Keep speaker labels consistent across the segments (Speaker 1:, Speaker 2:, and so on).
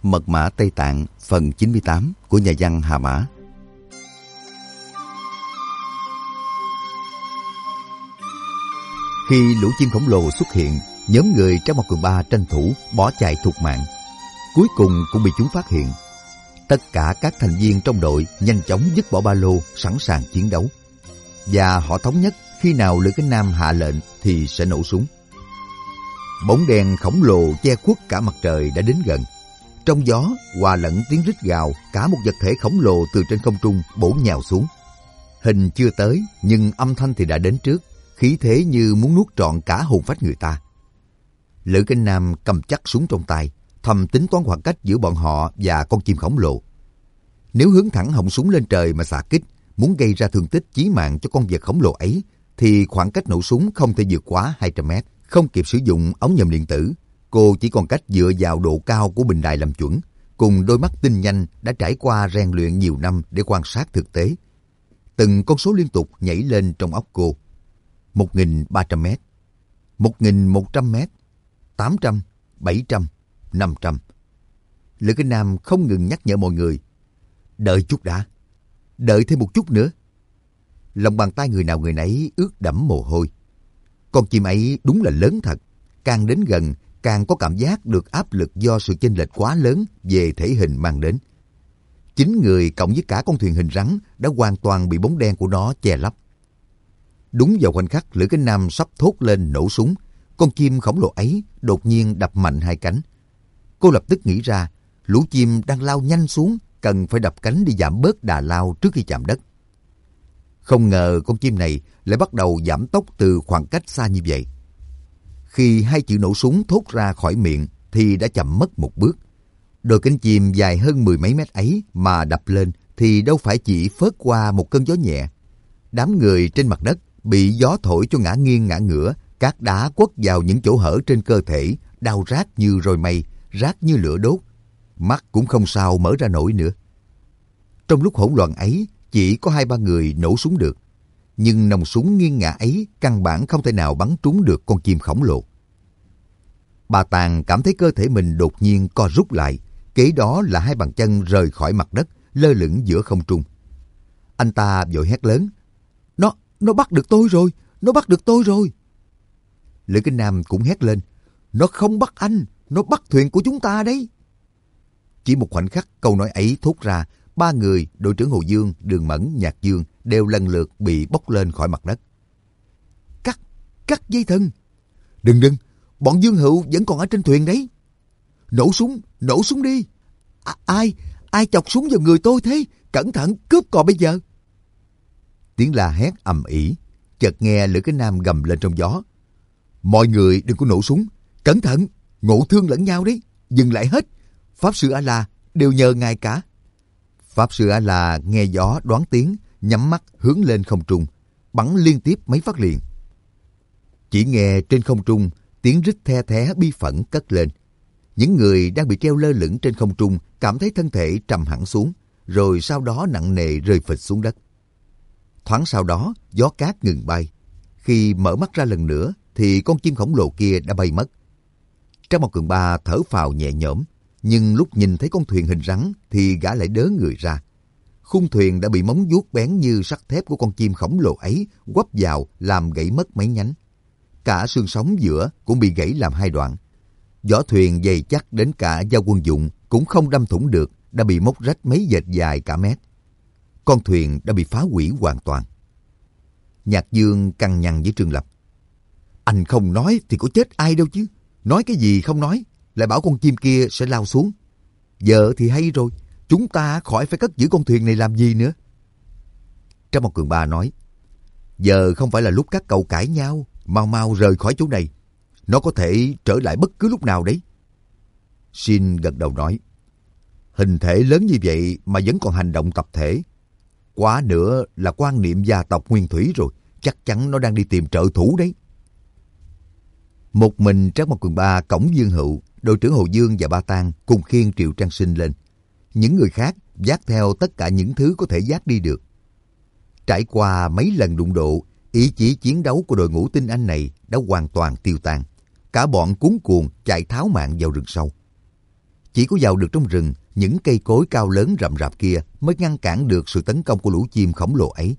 Speaker 1: Mật mã Tây Tạng phần 98 của nhà văn Hà Mã. Khi lũ chim khổng lồ xuất hiện, nhóm người Trang Mộc Cường Ba tranh thủ bỏ chạy thục mạng. Cuối cùng cũng bị chúng phát hiện. Tất cả các thành viên trong đội nhanh chóng dứt bỏ ba lô, sẵn sàng chiến đấu. Và họ thống nhất khi nào Lữ Kính Nam hạ lệnh thì sẽ nổ súng. Bóng đèn khổng lồ che khuất cả mặt trời đã đến gần. Trong gió hòa lẫn tiếng rít gào, cả một vật thể khổng lồ từ trên không trung bổ nhào xuống. Hình chưa tới, nhưng âm thanh thì đã đến trước, khí thế như muốn nuốt trọn cả hồn phách người ta. Lữ Kính Nam cầm chắc súng trong tay, thầm tính toán khoảng cách giữa bọn họ và con chim khổng lồ. Nếu hướng thẳng họng súng lên trời mà xạ kích, muốn gây ra thương tích chí mạng cho con vật khổng lồ ấy, thì khoảng cách nổ súng không thể vượt quá 200 mét. Không kịp sử dụng ống nhòm điện tử, cô chỉ còn cách dựa vào độ cao của bình đài làm chuẩn, cùng đôi mắt tinh nhanh đã trải qua rèn luyện nhiều năm để quan sát thực tế. Từng con số liên tục nhảy lên trong óc cô. 1.300 mét, 1.100 mét, 800, 700, 500. Lữ Kính Nam không ngừng nhắc nhở mọi người. Đợi chút đã, đợi thêm một chút nữa. Lòng bàn tay người nào người nấy ướt đẫm mồ hôi. Con chim ấy đúng là lớn thật. Càng đến gần, càng có cảm giác được áp lực do sự chênh lệch quá lớn về thể hình mang đến. 9 người cộng với cả con thuyền hình rắn đã hoàn toàn bị bóng đen của nó che lấp. Đúng vào khoảnh khắc Lữ Kính Nam sắp thốt lên nổ súng, con chim khổng lồ ấy đột nhiên đập mạnh hai cánh. Cô lập tức nghĩ ra, lũ chim đang lao nhanh xuống, cần phải đập cánh để giảm bớt đà lao trước khi chạm đất. Không ngờ con chim này lại bắt đầu giảm tốc từ khoảng cách xa như vậy. Khi hai chữ nổ súng thốt ra khỏi miệng thì đã chậm mất một bước. Đôi cánh chim dài hơn 10 mấy mét ấy mà đập lên thì đâu phải chỉ phớt qua một cơn gió nhẹ. Đám người trên mặt đất bị gió thổi cho ngã nghiêng ngã ngửa, cát đá quất vào những chỗ hở trên cơ thể, đau rát như roi mây, rát như lửa đốt. Mắt cũng không sao mở ra nổi nữa. Trong lúc hỗn loạn ấy, chỉ có 2-3 người nổ súng được. Nhưng nòng súng nghiêng ngả ấy căn bản không thể nào bắn trúng được con chim khổng lồ. Bà Tàng cảm thấy cơ thể mình đột nhiên co rút lại. Kế đó là 2 bàn chân rời khỏi mặt đất, lơ lửng giữa không trung. Anh ta vội hét lớn. Nó bắt được tôi rồi! Nó bắt được tôi rồi! Lữ Kính Nam cũng hét lên. Nó không bắt anh! Nó bắt thuyền của chúng ta đấy! Chỉ một khoảnh khắc câu nói ấy thốt ra, 3 người, đội trưởng Hồ Dương, Đường Mẫn, Nhạc Dương đều lần lượt bị bốc lên khỏi mặt đất. Cắt dây thừng! Đừng! Bọn Dương Hữu vẫn còn ở trên thuyền đấy! Nổ súng đi! Ai chọc súng vào người tôi thế? Cẩn thận, cướp cò bây giờ! Tiếng la hét ầm ĩ, chợt nghe Lữ Kính Nam gầm lên trong gió. Mọi người đừng có nổ súng! Cẩn thận! Ngộ thương lẫn nhau đấy! Dừng lại hết! Pháp sư A-la đều nhờ ngài cả! Pháp sư A-la nghe gió đoán tiếng, nhắm mắt hướng lên không trung, bắn liên tiếp mấy phát liền. Chỉ nghe trên không trung tiếng rít the thé bi phẫn cất lên. Những người đang bị treo lơ lửng trên không trung cảm thấy thân thể trầm hẳn xuống, rồi sau đó nặng nề rơi phịch xuống đất. Thoáng sau đó gió cát ngừng bay. Khi mở mắt ra lần nữa thì con chim khổng lồ kia đã bay mất. Trang Mộc Cường Ba thở phào nhẹ nhõm, nhưng lúc nhìn thấy con thuyền hình rắn thì gã lại đớ người ra. Khung thuyền đã bị móng vuốt bén như sắt thép của con chim khổng lồ ấy quắp vào làm gãy mất mấy nhánh. Cả xương sống giữa cũng bị gãy làm 2 đoạn. Vỏ thuyền dày chắc đến cả dao quân dụng cũng không đâm thủng được, đã bị móc rách mấy vệt dài cả mét. Con thuyền đã bị phá hủy hoàn toàn. Nhạc Dương cằn nhằn với Trương Lập. Anh không nói thì có chết ai đâu chứ. Nói cái gì không nói, lại bảo con chim kia sẽ lao xuống. Giờ thì hay rồi, chúng ta khỏi phải cất giữ con thuyền này làm gì nữa. Trang Mộc Cường Ba nói. Giờ không phải là lúc các cậu cãi nhau, mau rời khỏi chỗ này. Nó có thể trở lại bất cứ lúc nào đấy. Shin gật đầu nói. Hình thể lớn như vậy mà vẫn còn hành động tập thể. Quá nữa là quan niệm gia tộc nguyên thủy rồi. Chắc chắn nó đang đi tìm trợ thủ đấy. Một mình Trang Mộc Cường Ba cõng Dương Hữu, đội trưởng Hồ Dương và Ba Tang cùng khiêng Triệu Trang Sinh lên. Những người khác vác theo tất cả những thứ có thể vác đi được. Trải qua mấy lần đụng độ, ý chí chiến đấu của đội ngũ tinh anh này đã hoàn toàn tiêu tan. Cả bọn cuống cuồng chạy tháo mạng vào rừng sâu. Chỉ có vào được trong rừng, những cây cối cao lớn rậm rạp kia mới ngăn cản được sự tấn công của lũ chim khổng lồ ấy.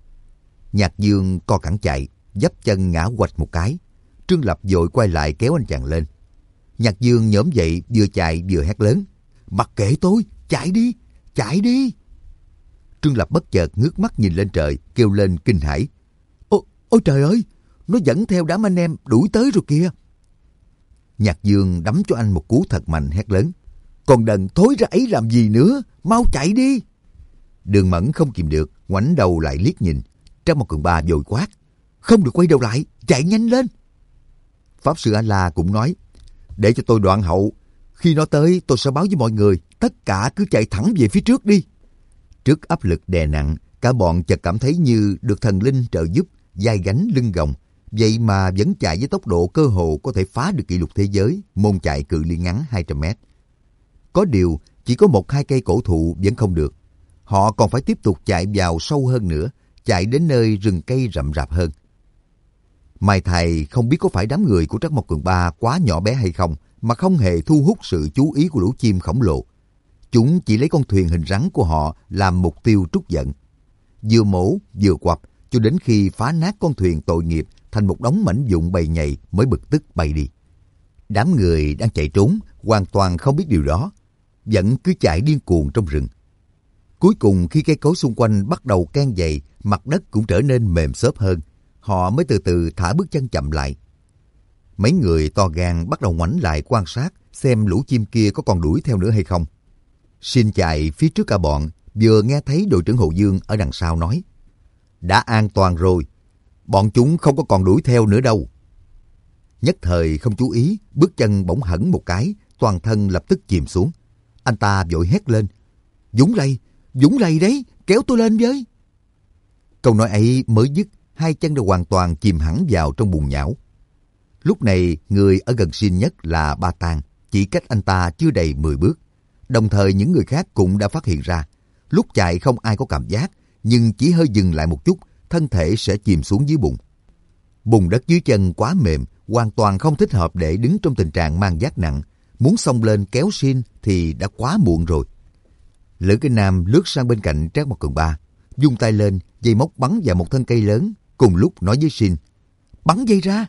Speaker 1: Nhạc Dương co cẳng chạy, dấp chân ngã quạch một cái. Trương Lập vội quay lại kéo anh chàng lên. Nhạc Dương nhổm dậy, vừa chạy vừa hét lớn: "Mặc kệ tôi, chạy đi, chạy đi!" Trương Lập bất chợt ngước mắt nhìn lên trời, kêu lên kinh hãi: Ôi trời ơi, nó dẫn theo đám anh em đuổi tới rồi kìa. Nhạc Dương đấm cho anh một cú thật mạnh, hét lớn: "Còn đần thối ra ấy làm gì nữa, mau chạy đi!" Đường Mẫn không kìm được, ngoảnh đầu lại liếc nhìn. Trang một Cường Ba vội quát: "Không được quay đầu lại, chạy nhanh lên!" Pháp Sư A-la cũng nói: "Để cho tôi đoạn hậu, khi nó tới tôi sẽ báo với mọi người, tất cả cứ chạy thẳng về phía trước đi." Trước áp lực đè nặng, cả bọn chợt cảm thấy như được thần linh trợ giúp, vai gánh lưng gồng, vậy mà vẫn chạy với tốc độ cơ hồ có thể phá được kỷ lục thế giới môn chạy cự ly ngắn 200 mét. Có điều, chỉ có 1-2 cây cổ thụ vẫn không được. Họ còn phải tiếp tục chạy vào sâu hơn nữa, chạy đến nơi rừng cây rậm rạp hơn. Mai thầy không biết có phải đám người của Trắc Mộc Cường Ba quá nhỏ bé hay không mà không hề thu hút sự chú ý của lũ chim khổng lồ. Chúng chỉ lấy con thuyền hình rắn của họ làm mục tiêu trút giận. Vừa mổ vừa quặp cho đến khi phá nát con thuyền tội nghiệp thành một đống mảnh vụn bầy nhầy mới bực tức bay đi. Đám người đang chạy trốn hoàn toàn không biết điều đó, vẫn cứ chạy điên cuồng trong rừng. Cuối cùng khi cây cối xung quanh bắt đầu ken dày, mặt đất cũng trở nên mềm xốp hơn, họ mới từ từ thả bước chân chậm lại. Mấy người to gan bắt đầu ngoảnh lại quan sát xem lũ chim kia có còn đuổi theo nữa hay không. Xin chạy phía trước cả bọn, vừa nghe thấy đội trưởng Hồ Dương ở đằng sau nói: "Đã an toàn rồi, bọn chúng không có còn đuổi theo nữa đâu." Nhất thời không chú ý, bước chân bỗng hẫng một cái, toàn thân lập tức chìm xuống. Anh ta vội hét lên: Dũng lầy đấy, kéo tôi lên với." Câu nói ấy mới dứt, hai chân đã hoàn toàn chìm hẳn vào trong bùn nhão. Lúc này, người ở gần Xin nhất là Ba Tang, chỉ cách anh ta chưa đầy 10 bước. Đồng thời những người khác cũng đã phát hiện ra, lúc chạy không ai có cảm giác, nhưng chỉ hơi dừng lại một chút, thân thể sẽ chìm xuống dưới bùn. Bùn đất dưới chân quá mềm, hoàn toàn không thích hợp để đứng trong tình trạng mang vác nặng. Muốn xông lên kéo Xin thì đã quá muộn rồi. Lữ Kinh Nam lướt sang bên cạnh Trác Mộc Cường Ba, vung tay lên, dây móc bắn vào một thân cây lớn, cùng lúc nói với Xin: "Bắn dây ra!"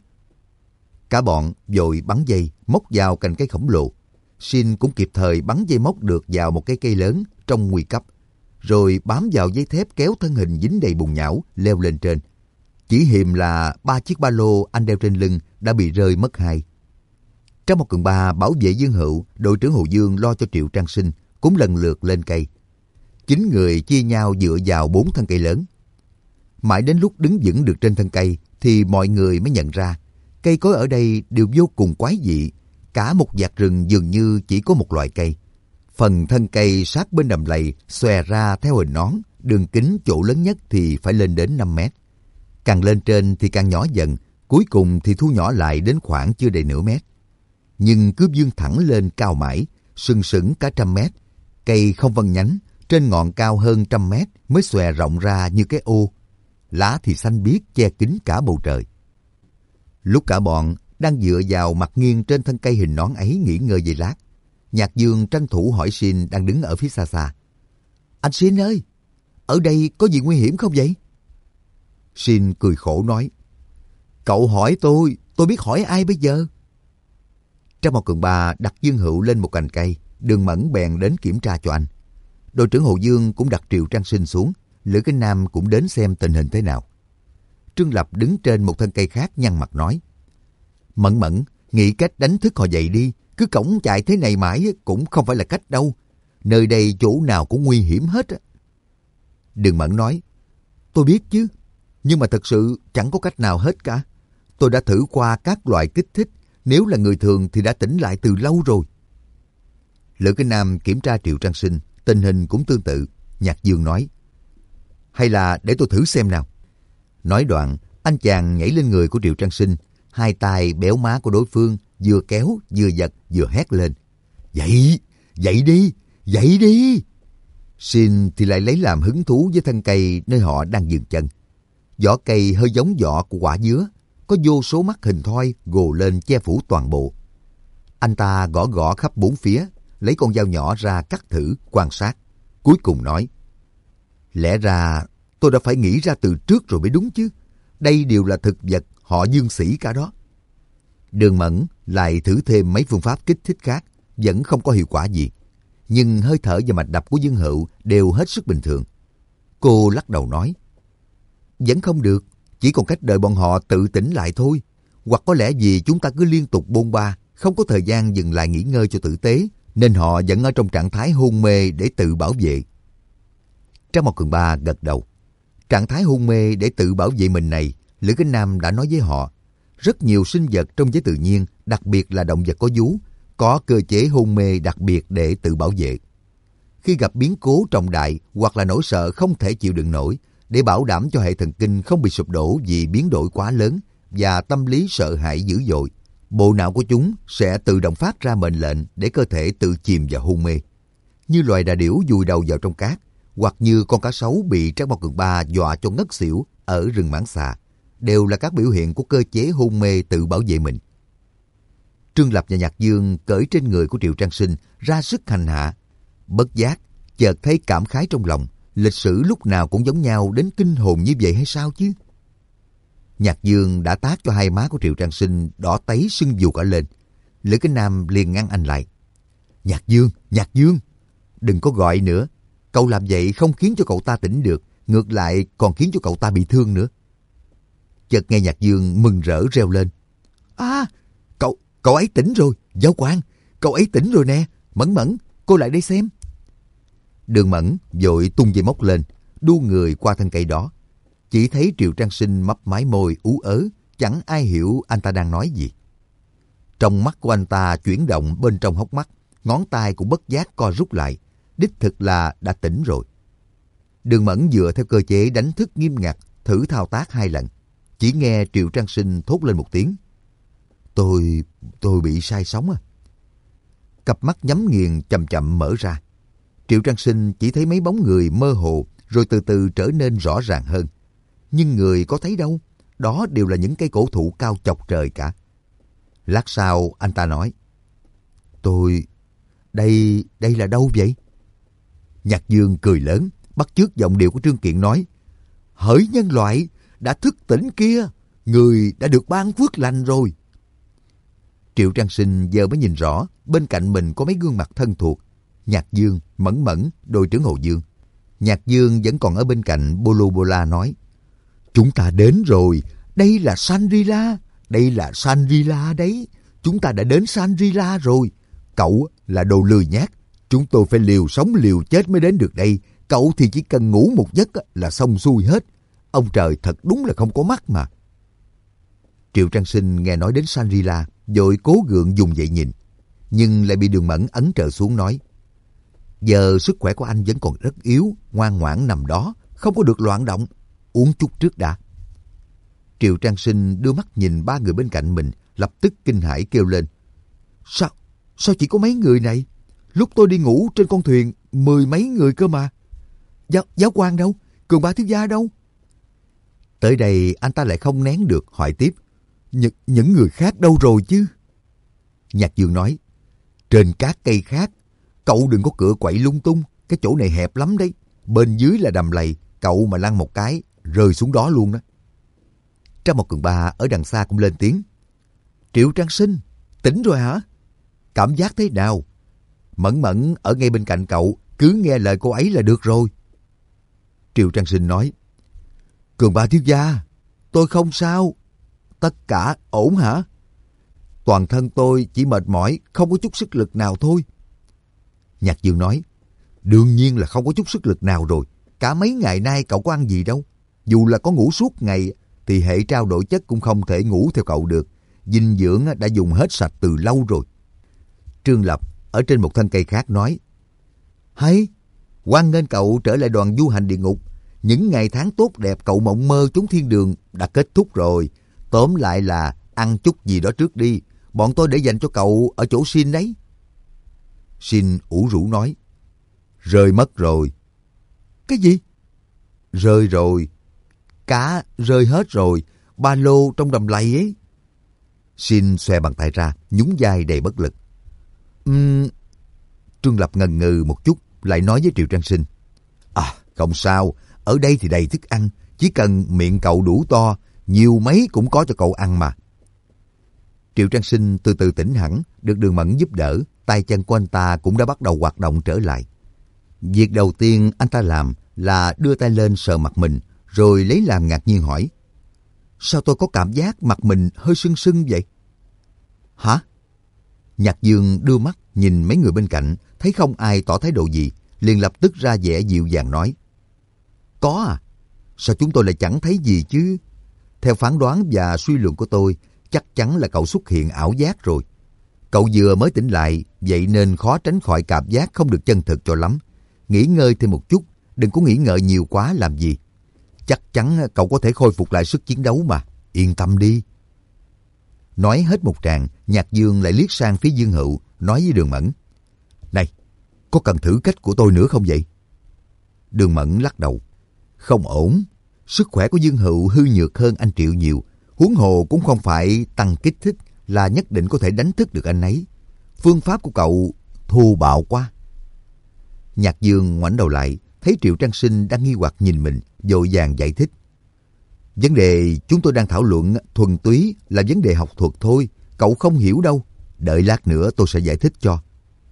Speaker 1: Cả bọn vội bắn dây, móc vào cành cây khổng lồ. Xin cũng kịp thời bắn dây móc được vào một cái cây lớn trong nguy cấp, rồi bám vào dây thép kéo thân hình dính đầy bùn nhão leo lên trên. Chỉ hiềm là 3 chiếc ba lô anh đeo trên lưng đã bị rơi mất 2. Trác Mộc Cường Ba bảo vệ Dương Hữu, đội trưởng Hồ Dương lo cho Triệu Trang Sinh cũng lần lượt lên cây. 9 người chia nhau dựa vào 4 thân cây lớn. Mãi đến lúc đứng vững được trên thân cây thì mọi người mới nhận ra cây cối ở đây đều vô cùng quái dị. Cả một vạt rừng dường như chỉ có một loại cây. Phần thân cây sát bên đầm lầy xòe ra theo hình nón, đường kính chỗ lớn nhất thì phải lên đến 5 mét. Càng lên trên thì càng nhỏ dần, cuối cùng thì thu nhỏ lại đến khoảng chưa đầy nửa mét. Nhưng cứ vươn thẳng lên cao mãi, sừng sững cả 100 mét. Cây không vân nhánh, trên ngọn cao hơn 100 mét mới xòe rộng ra như cái ô. Lá thì xanh biếc che kín cả bầu trời. Lúc cả bọn đang dựa vào mặt nghiêng trên thân cây hình nón ấy nghỉ ngơi giây lát, Nhạc Dương tranh thủ hỏi Xin đang đứng ở phía xa xa: "Anh Xin ơi, ở đây có gì nguy hiểm không vậy?" Xin cười khổ nói: "Cậu hỏi tôi biết hỏi ai bây giờ?" Trác Mộc Cường Ba đặt Dương Hữu lên một cành cây, Đường Mẫn bèn đến kiểm tra cho anh. Đội trưởng Hồ Dương cũng đặt Triệu Trang Sinh xuống, Lữ Kinh Nam cũng đến xem tình hình thế nào. Trương Lập đứng trên một thân cây khác nhăn mặt nói: Mẫn Mẫn, nghĩ cách đánh thức họ dậy đi, cứ cõng chạy thế này mãi cũng không phải là cách đâu. Nơi đây chỗ nào cũng nguy hiểm hết. Đường Mẫn nói: Tôi biết chứ, nhưng mà thật sự chẳng có cách nào hết cả. Tôi đã thử qua các loại kích thích, nếu là người thường thì đã tỉnh lại từ lâu rồi. Lữ Kinh Nam kiểm tra Triệu Trang Sinh, tình hình cũng tương tự. Nhạc Dương nói: Hay là để tôi thử xem nào. Nói đoạn, anh chàng nhảy lên người của Triệu Trang Sinh, hai tay béo má của đối phương, vừa kéo, vừa giật, vừa hét lên: Dậy, dậy đi, dậy đi. Xin thì lại lấy làm hứng thú với thân cây nơi họ đang dừng chân. Vỏ cây hơi giống vỏ của quả dứa, có vô số mắt hình thoi gồ lên che phủ toàn bộ. Anh ta gõ gõ khắp bốn phía, lấy con dao nhỏ ra cắt thử, quan sát. Cuối cùng nói, lẽ ra tôi đã phải nghĩ ra từ trước rồi mới đúng chứ. Đây đều là thực vật họ Dương Sĩ cả đó. Đường Mẫn lại thử thêm mấy phương pháp kích thích khác, vẫn không có hiệu quả gì. Nhưng hơi thở và mạch đập của Dương Hựu đều hết sức bình thường. Cô lắc đầu nói, vẫn không được, chỉ còn cách đợi bọn họ tự tỉnh lại thôi. Hoặc có lẽ vì chúng ta cứ liên tục bôn ba, không có thời gian dừng lại nghỉ ngơi cho tử tế, nên họ vẫn ở trong trạng thái hôn mê để tự bảo vệ. Trang Mộc Cường Ba gật đầu. Trạng thái hôn mê để tự bảo vệ mình này, Lữ Kính Nam đã nói với họ, rất nhiều sinh vật trong giới tự nhiên, đặc biệt là động vật có vú, có cơ chế hôn mê đặc biệt để tự bảo vệ. Khi gặp biến cố trọng đại hoặc là nỗi sợ không thể chịu đựng nổi, để bảo đảm cho hệ thần kinh không bị sụp đổ vì biến đổi quá lớn và tâm lý sợ hãi dữ dội, bộ não của chúng sẽ tự động phát ra mệnh lệnh để cơ thể tự chìm vào hôn mê. Như loài đà điểu vùi đầu vào trong cát, hoặc như con cá sấu bị Trác Mộc Cường Ba dọa cho ngất xỉu ở rừng Mãng Xà, đều là các biểu hiện của cơ chế hôn mê tự bảo vệ mình. Trương Lập và Nhạc Dương cởi trên người của Triệu Trang Sinh ra sức hành hạ. Bất giác, chợt thấy cảm khái trong lòng, lịch sử lúc nào cũng giống nhau đến kinh hồn như vậy hay sao chứ? Nhạc Dương đã tát cho hai má của Triệu Trang Sinh đỏ tấy sưng vù cả lên. Lữ Kính Nam liền ngăn anh lại. Nhạc Dương, đừng có gọi nữa. Cậu làm vậy không khiến cho cậu ta tỉnh được, ngược lại còn khiến cho cậu ta bị thương nữa. Chợt nghe Nhạc Dương mừng rỡ reo lên. Cậu ấy tỉnh rồi, Giáo quan, cậu ấy tỉnh rồi nè. Mẫn, cô lại đây xem. Đường Mẫn vội tung dây móc lên, đu người qua thân cây đó. Chỉ thấy Triệu Trang Sinh mấp máy môi ú ớ, chẳng ai hiểu anh ta đang nói gì. Trong mắt của anh ta chuyển động bên trong hốc mắt, ngón tay cũng bất giác co rút lại, đích thực là đã tỉnh rồi. Đường Mẫn dựa theo cơ chế đánh thức nghiêm ngặt, thử thao tác 2 lần. Chỉ nghe Triệu Trang Sinh thốt lên một tiếng. Tôi bị sai sóng à. Cặp mắt nhắm nghiền chậm chậm mở ra. Triệu Trang Sinh chỉ thấy mấy bóng người mơ hồ, rồi từ từ trở nên rõ ràng hơn. Nhưng người có thấy đâu, đó đều là những cây cổ thụ cao chọc trời cả. Lát sau anh ta nói, Đây là đâu vậy? Nhạc Dương cười lớn, bắt chước giọng điệu của Trương Kiện nói, hỡi nhân loại, đã thức tỉnh kia, người đã được ban phước lành rồi. Triệu Trang Sinh giờ mới nhìn rõ, bên cạnh mình có mấy gương mặt thân thuộc. Nhạc Dương, Mẫn, đội trưởng Hồ Dương. Nhạc Dương vẫn còn ở bên cạnh Bolo Bola nói, chúng ta đến rồi, đây là Shangri-La đấy. Chúng ta đã đến Shangri-La rồi. Cậu là đồ lười nhác, chúng tôi phải liều sống liều chết mới đến được đây. Cậu thì chỉ cần ngủ một giấc là xong xuôi hết. Ông trời thật đúng là không có mắt mà. Triệu Trang Sinh nghe nói đến Shangri-La, vội cố gượng dùng dậy nhìn, nhưng lại bị Đường Mẫn ấn trợ xuống nói, giờ sức khỏe của anh vẫn còn rất yếu, ngoan ngoãn nằm đó, không có được loạn động, uống chút trước đã. Triệu Trang Sinh đưa mắt nhìn 3 người bên cạnh mình, lập tức kinh hãi kêu lên, Sao chỉ có mấy người này? Lúc tôi đi ngủ trên con thuyền 10 mấy người cơ mà. Giáo quan đâu? Cường Ba thiếu gia đâu? Tới đây anh ta lại không nén được hỏi tiếp, những người khác đâu rồi chứ? Nhạc Dương nói, trên các cây khác, cậu đừng có cựa quậy lung tung, cái chỗ này hẹp lắm đấy. Bên dưới là đầm lầy, cậu mà lăn một cái, rơi xuống đó luôn đó. Trang Mộc Cường Ba ở đằng xa cũng lên tiếng, Triệu Trang Sinh, tỉnh rồi hả? Cảm giác thế nào? Mẫn ở ngay bên cạnh cậu, cứ nghe lời cô ấy là được rồi. Triệu Trang Sinh nói, Cường Ba thiếu gia, tôi không sao. Tất cả ổn hả? Toàn thân tôi chỉ mệt mỏi, không có chút sức lực nào thôi. Nhạc Dương nói, đương nhiên là không có chút sức lực nào rồi. Cả mấy ngày nay cậu có ăn gì đâu. Dù là có ngủ suốt ngày, thì hệ trao đổi chất cũng không thể ngủ theo cậu được. Dinh dưỡng đã dùng hết sạch từ lâu rồi. Trương Lập ở trên một thân cây khác nói, hay, hoan nghênh cậu trở lại đoàn du hành địa ngục. Những ngày tháng tốt đẹp cậu mộng mơ trốn thiên đường đã kết thúc rồi. Tóm lại là ăn chút gì đó trước đi. Bọn tôi để dành cho cậu ở chỗ Xin đấy. Xin ủ rũ nói, rơi mất rồi. Cái gì? Rơi rồi. Cá rơi hết rồi. Ba lô trong đầm lầy ấy. Xin xòe bàn tay ra, nhún vai đầy bất lực. Trương Lập ngần ngừ một chút, lại nói với Triệu Trang Sinh. Không sao, ở đây thì đầy thức ăn, chỉ cần miệng cậu đủ to, nhiều mấy cũng có cho cậu ăn mà. Triệu Trang Sinh từ từ tỉnh hẳn, được Đường Mẫn giúp đỡ, tay chân của anh ta cũng đã bắt đầu hoạt động trở lại. Việc đầu tiên anh ta làm là đưa tay lên sờ mặt mình, rồi lấy làm ngạc nhiên hỏi. Sao tôi có cảm giác mặt mình hơi sưng sưng vậy? Hả? Nhạc Dương đưa mắt nhìn mấy người bên cạnh, thấy không ai tỏ thái độ gì, liền lập tức ra vẻ dịu dàng nói. Có à? Sao chúng tôi lại chẳng thấy gì chứ? Theo phán đoán và suy luận của tôi, chắc chắn là cậu xuất hiện ảo giác rồi. Cậu vừa mới tỉnh lại, vậy nên khó tránh khỏi cảm giác không được chân thực cho lắm. Nghỉ ngơi thêm một chút, đừng có nghĩ ngợi nhiều quá làm gì. Chắc chắn cậu có thể khôi phục lại sức chiến đấu mà, yên tâm đi. Nói hết một tràng, Nhạc Dương lại liếc sang phía Dương Hựu, nói với Đường Mẫn. Này, có cần thử cách của tôi nữa không vậy? Đường Mẫn lắc đầu. Không ổn, sức khỏe của Dương Hựu hư nhược hơn anh Triệu nhiều. Huống hồ cũng không phải tăng kích thích là nhất định có thể đánh thức được anh ấy. Phương pháp của cậu thô bạo quá. Nhạc Dương ngoảnh đầu lại, thấy Triệu Trang Sinh đang nghi hoặc nhìn mình, vội vàng giải thích. Vấn đề chúng tôi đang thảo luận thuần túy là vấn đề học thuật thôi, cậu không hiểu đâu. Đợi lát nữa tôi sẽ giải thích cho.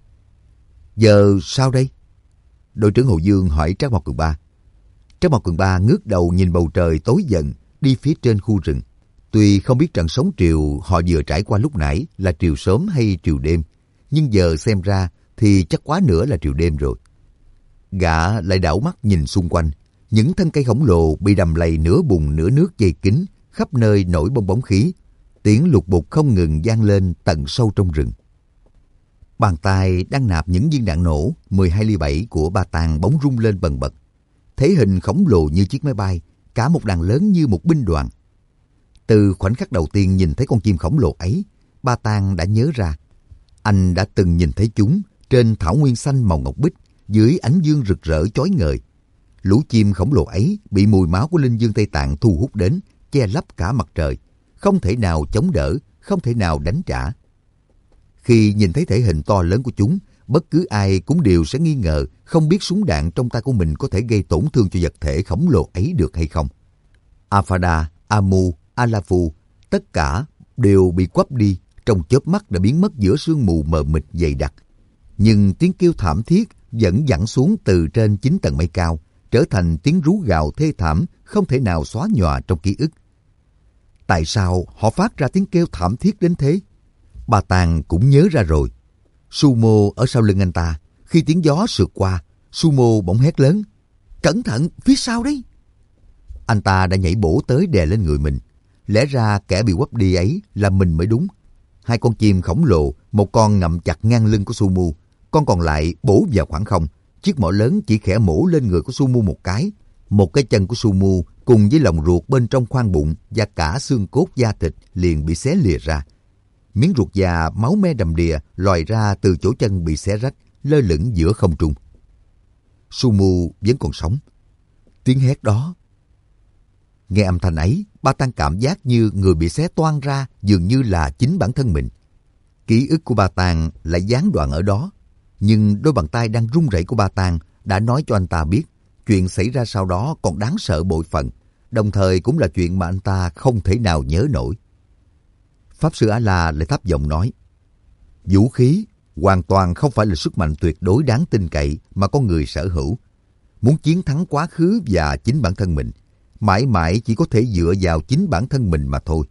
Speaker 1: Giờ sao đây? Đội trưởng Hồ Dương hỏi Trác Mộc Cường Ba. Trác Mộc Cường Ba ngước đầu nhìn bầu trời tối dần đi phía trên khu rừng. Tuy không biết trận sóng triều họ vừa trải qua lúc nãy là triều sớm hay triều đêm, nhưng giờ xem ra thì chắc quá nữa là triều đêm rồi. Gã lại đảo mắt nhìn xung quanh. Những thân cây khổng lồ bị đầm lầy nửa bùn nửa nước dày kín, khắp nơi nổi bong bóng khí. Tiếng lục bục không ngừng vang lên tận sâu trong rừng. Bàn tay đang nạp những viên đạn nổ 12 ly 7 của Ba Tàng bỗng rung lên bần bật. Thể hình khổng lồ như chiếc máy bay, cả một đàn lớn như một binh đoàn. Từ khoảnh khắc đầu tiên nhìn thấy con chim khổng lồ ấy, Ba Tàng đã nhớ ra. Anh đã từng nhìn thấy chúng trên thảo nguyên xanh màu ngọc bích, dưới ánh dương rực rỡ chói ngời. Lũ chim khổng lồ ấy bị mùi máu của linh dương Tây Tạng thu hút đến, che lấp cả mặt trời, không thể nào chống đỡ, không thể nào đánh trả. Khi nhìn thấy thể hình to lớn của chúng, bất cứ ai cũng đều sẽ nghi ngờ không biết súng đạn trong tay của mình có thể gây tổn thương cho vật thể khổng lồ ấy được hay không. Afada, Amu, Alafu, tất cả đều bị quắp đi, trong chớp mắt đã biến mất giữa sương mù mờ mịt dày đặc. Nhưng tiếng kêu thảm thiết vẫn vẳng xuống từ trên 9 tầng mây cao, trở thành tiếng rú gào thê thảm không thể nào xóa nhòa trong ký ức. Tại sao họ phát ra tiếng kêu thảm thiết đến thế? Ba Tàng cũng nhớ ra rồi. Sumo ở sau lưng anh ta, khi tiếng gió sượt qua, Sumo bỗng hét lớn. Cẩn thận, phía sau đấy! Anh ta đã nhảy bổ tới đè lên người mình. Lẽ ra kẻ bị quắp đi ấy là mình mới đúng. Hai con chim khổng lồ, một con ngậm chặt ngang lưng của Sumo, con còn lại bổ vào khoảng không. Chiếc mỏ lớn chỉ khẽ mổ lên người của Sumo một cái. Một cái chân của Sumo cùng với lòng ruột bên trong khoang bụng và cả xương cốt da thịt liền bị xé lìa ra. Miếng ruột già máu me đầm đìa lòi ra từ chỗ chân bị xé rách, lơ lửng giữa không trung. Sumo vẫn còn sống. Tiếng hét đó. Nghe âm thanh ấy, Ba Tàng cảm giác như người bị xé toang ra, dường như là chính bản thân mình. Ký ức của Ba Tàng lại gián đoạn ở đó. Nhưng đôi bàn tay đang run rẩy của Ba Tàng đã nói cho anh ta biết chuyện xảy ra sau đó còn đáng sợ bội phần, đồng thời cũng là chuyện mà anh ta không thể nào nhớ nổi. Pháp Sư A-la lại thấp giọng nói, vũ khí hoàn toàn không phải là sức mạnh tuyệt đối đáng tin cậy mà con người sở hữu. Muốn chiến thắng quá khứ và chính bản thân mình, mãi mãi chỉ có thể dựa vào chính bản thân mình mà thôi.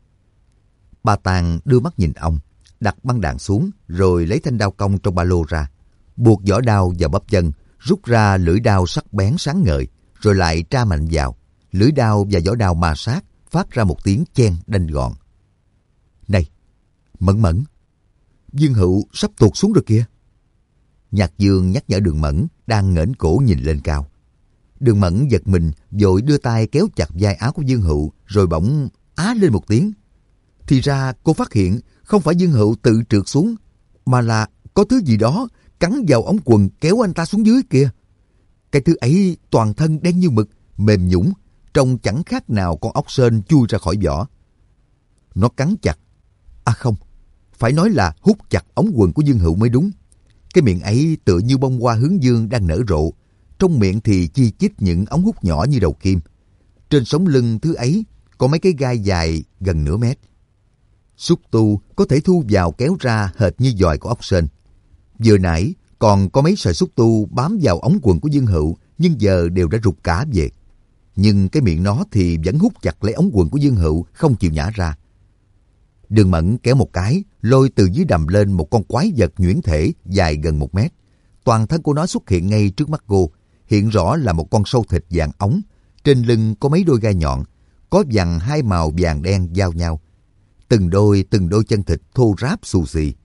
Speaker 1: Ba Tàng đưa mắt nhìn ông, đặt băng đạn xuống rồi lấy thanh đao cong trong ba lô ra, buộc vỏ đao vào bắp chân, rút ra lưỡi đao sắc bén sáng ngời, rồi lại tra mạnh vào. Lưỡi đao và vỏ đao ma sát, phát ra một tiếng chen đanh gọn. Này, Mẫn Mẫn, Dương Hựu sắp tuột xuống rồi kìa. Nhạc Dương nhắc nhở Đường Mẫn đang nghển cổ nhìn lên cao. Đường Mẫn giật mình, vội đưa tay kéo chặt vai áo của Dương Hựu, rồi bỗng á lên một tiếng. Thì ra cô phát hiện không phải Dương Hựu tự trượt xuống, mà là có thứ gì đó cắn vào ống quần kéo anh ta xuống dưới kìa. Cái thứ ấy toàn thân đen như mực, mềm nhũn, trông chẳng khác nào con ốc sên chui ra khỏi vỏ. Nó cắn chặt, không, phải nói là hút chặt ống quần của Dương Hựu mới đúng. Cái miệng ấy tựa như bông hoa hướng dương đang nở rộ, trong miệng thì chi chít những ống hút nhỏ như đầu kim. Trên sống lưng thứ ấy có mấy cái gai dài gần nửa mét. Xúc tu có thể thu vào kéo ra hệt như giòi của ốc sên. Vừa nãy còn có mấy sợi xúc tu bám vào ống quần của Dương Hữu, nhưng giờ đều đã rụt cả về. Nhưng cái miệng nó thì vẫn hút chặt lấy ống quần của Dương Hữu, không chịu nhả ra. Đường Mẫn kéo một cái, lôi từ dưới đầm lên một con quái vật nhuyễn thể dài gần 1 mét. Toàn thân của nó xuất hiện ngay trước mắt cô, hiện rõ là một con sâu thịt vàng ống. Trên lưng có mấy đôi gai nhọn, có vằn hai màu vàng đen giao nhau. Từng đôi chân thịt thô ráp xù xì.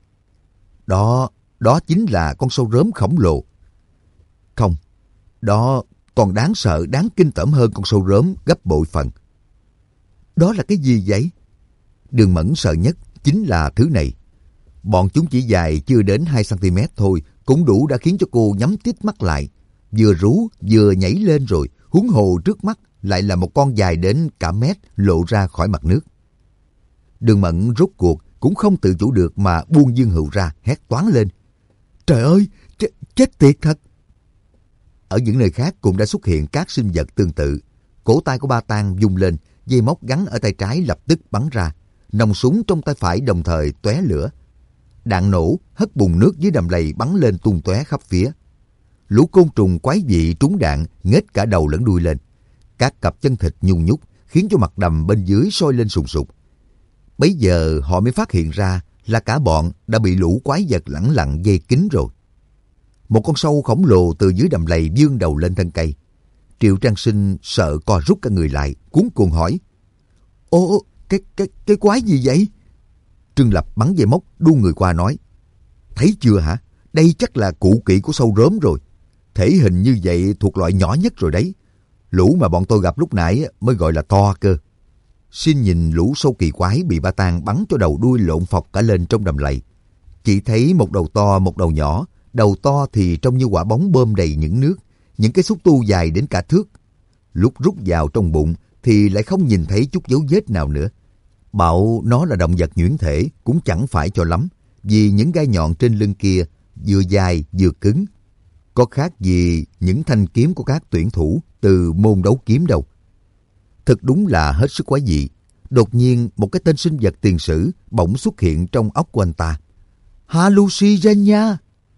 Speaker 1: Đó chính là con sâu rớm khổng lồ. Không, đó còn đáng sợ, đáng kinh tởm hơn con sâu rớm gấp bội phần. Đó là cái gì vậy? Đường Mẫn sợ nhất chính là thứ này. Bọn chúng chỉ dài chưa đến 2 cm thôi, cũng đủ đã khiến cho cô nhắm tít mắt lại. Vừa rú vừa nhảy lên rồi, huống hồ trước mắt lại là một con dài đến cả mét lộ ra khỏi mặt nước. Đường Mẫn rốt cuộc cũng không tự chủ được mà buông Dương Hữu ra, hét toáng lên. Trời ơi, chết tiệt thật! Ở những nơi khác cũng đã xuất hiện các sinh vật tương tự. Cổ tay của Ba Tang vung lên, dây móc gắn ở tay trái lập tức bắn ra. Nòng súng trong tay phải đồng thời tóe lửa. Đạn nổ hất bùn nước dưới đầm lầy bắn lên tung tóe khắp phía. Lũ côn trùng quái dị trúng đạn nghếch cả đầu lẫn đuôi lên. Các cặp chân thịt nhung nhúc khiến cho mặt đầm bên dưới sôi lên sùng sục. Bấy giờ họ mới phát hiện ra là cả bọn đã bị lũ quái vật lẳng lặng dây kín rồi. Một con sâu khổng lồ từ dưới đầm lầy vươn đầu lên thân cây. Triệu Trang Sinh sợ co rút cả người lại, cuống cuồng hỏi. Ô, cái quái gì vậy? Trương Lập bắn dây móc đu người qua nói. Thấy chưa hả? Đây chắc là cụ kỵ của sâu rớm rồi. Thể hình như vậy thuộc loại nhỏ nhất rồi đấy. Lũ mà bọn tôi gặp lúc nãy mới gọi là to cơ. Xin nhìn lũ sâu kỳ quái bị Ba Tang bắn cho đầu đuôi lộn phọc cả lên trong đầm lầy. Chỉ thấy một đầu to, một đầu nhỏ. Đầu to thì trông như quả bóng bơm đầy những nước, những cái xúc tu dài đến cả thước. Lúc rút vào trong bụng thì lại không nhìn thấy chút dấu vết nào nữa. Bảo nó là động vật nhuyễn thể cũng chẳng phải cho lắm, vì những gai nhọn trên lưng kia vừa dài vừa cứng. Có khác gì những thanh kiếm của các tuyển thủ từ môn đấu kiếm đâu. Thật đúng là hết sức quái dị. Đột nhiên một cái tên sinh vật tiền sử bỗng xuất hiện trong óc của anh ta. Hallucigenia!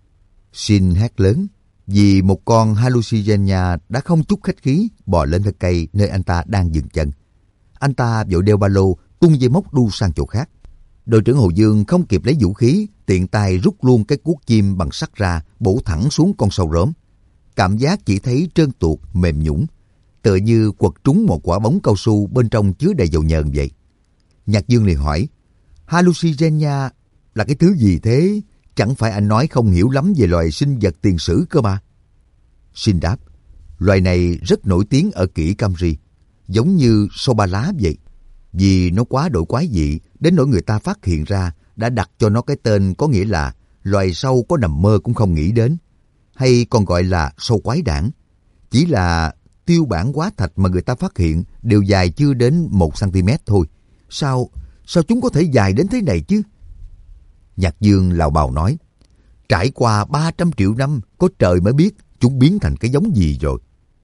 Speaker 1: Xin hét lớn, vì một con Hallucigenia đã không chút khách khí bò lên thân cây nơi anh ta đang dừng chân. Anh ta vội đeo ba lô, tung dây móc đu sang chỗ khác. Đội trưởng Hồ Dương không kịp lấy vũ khí, tiện tay rút luôn cái cuốc chim bằng sắt ra, bổ thẳng xuống con sâu rớm. Cảm giác chỉ thấy trơn tuột, mềm nhũn, tựa như quật trúng một quả bóng cao su bên trong chứa đầy dầu nhờn vậy. Nhạc Dương liền hỏi, Hallucigenia là cái thứ gì thế? Chẳng phải anh nói không hiểu lắm về loài sinh vật tiền sử cơ mà. Xin đáp, loài này rất nổi tiếng ở kỷ Camry, giống như sâu ba lá vậy. Vì nó quá đổi quái dị, đến nỗi người ta phát hiện ra đã đặt cho nó cái tên có nghĩa là loài sâu có nằm mơ cũng không nghĩ đến, hay còn gọi là sâu quái đản. Chỉ là tiêu bản hóa thạch mà người ta phát hiện đều dài chưa đến 1 cm thôi. Sao chúng có thể dài đến thế này chứ? Nhạc Dương lào bào nói, trải qua 300 triệu năm, có trời mới biết chúng biến thành cái giống gì rồi.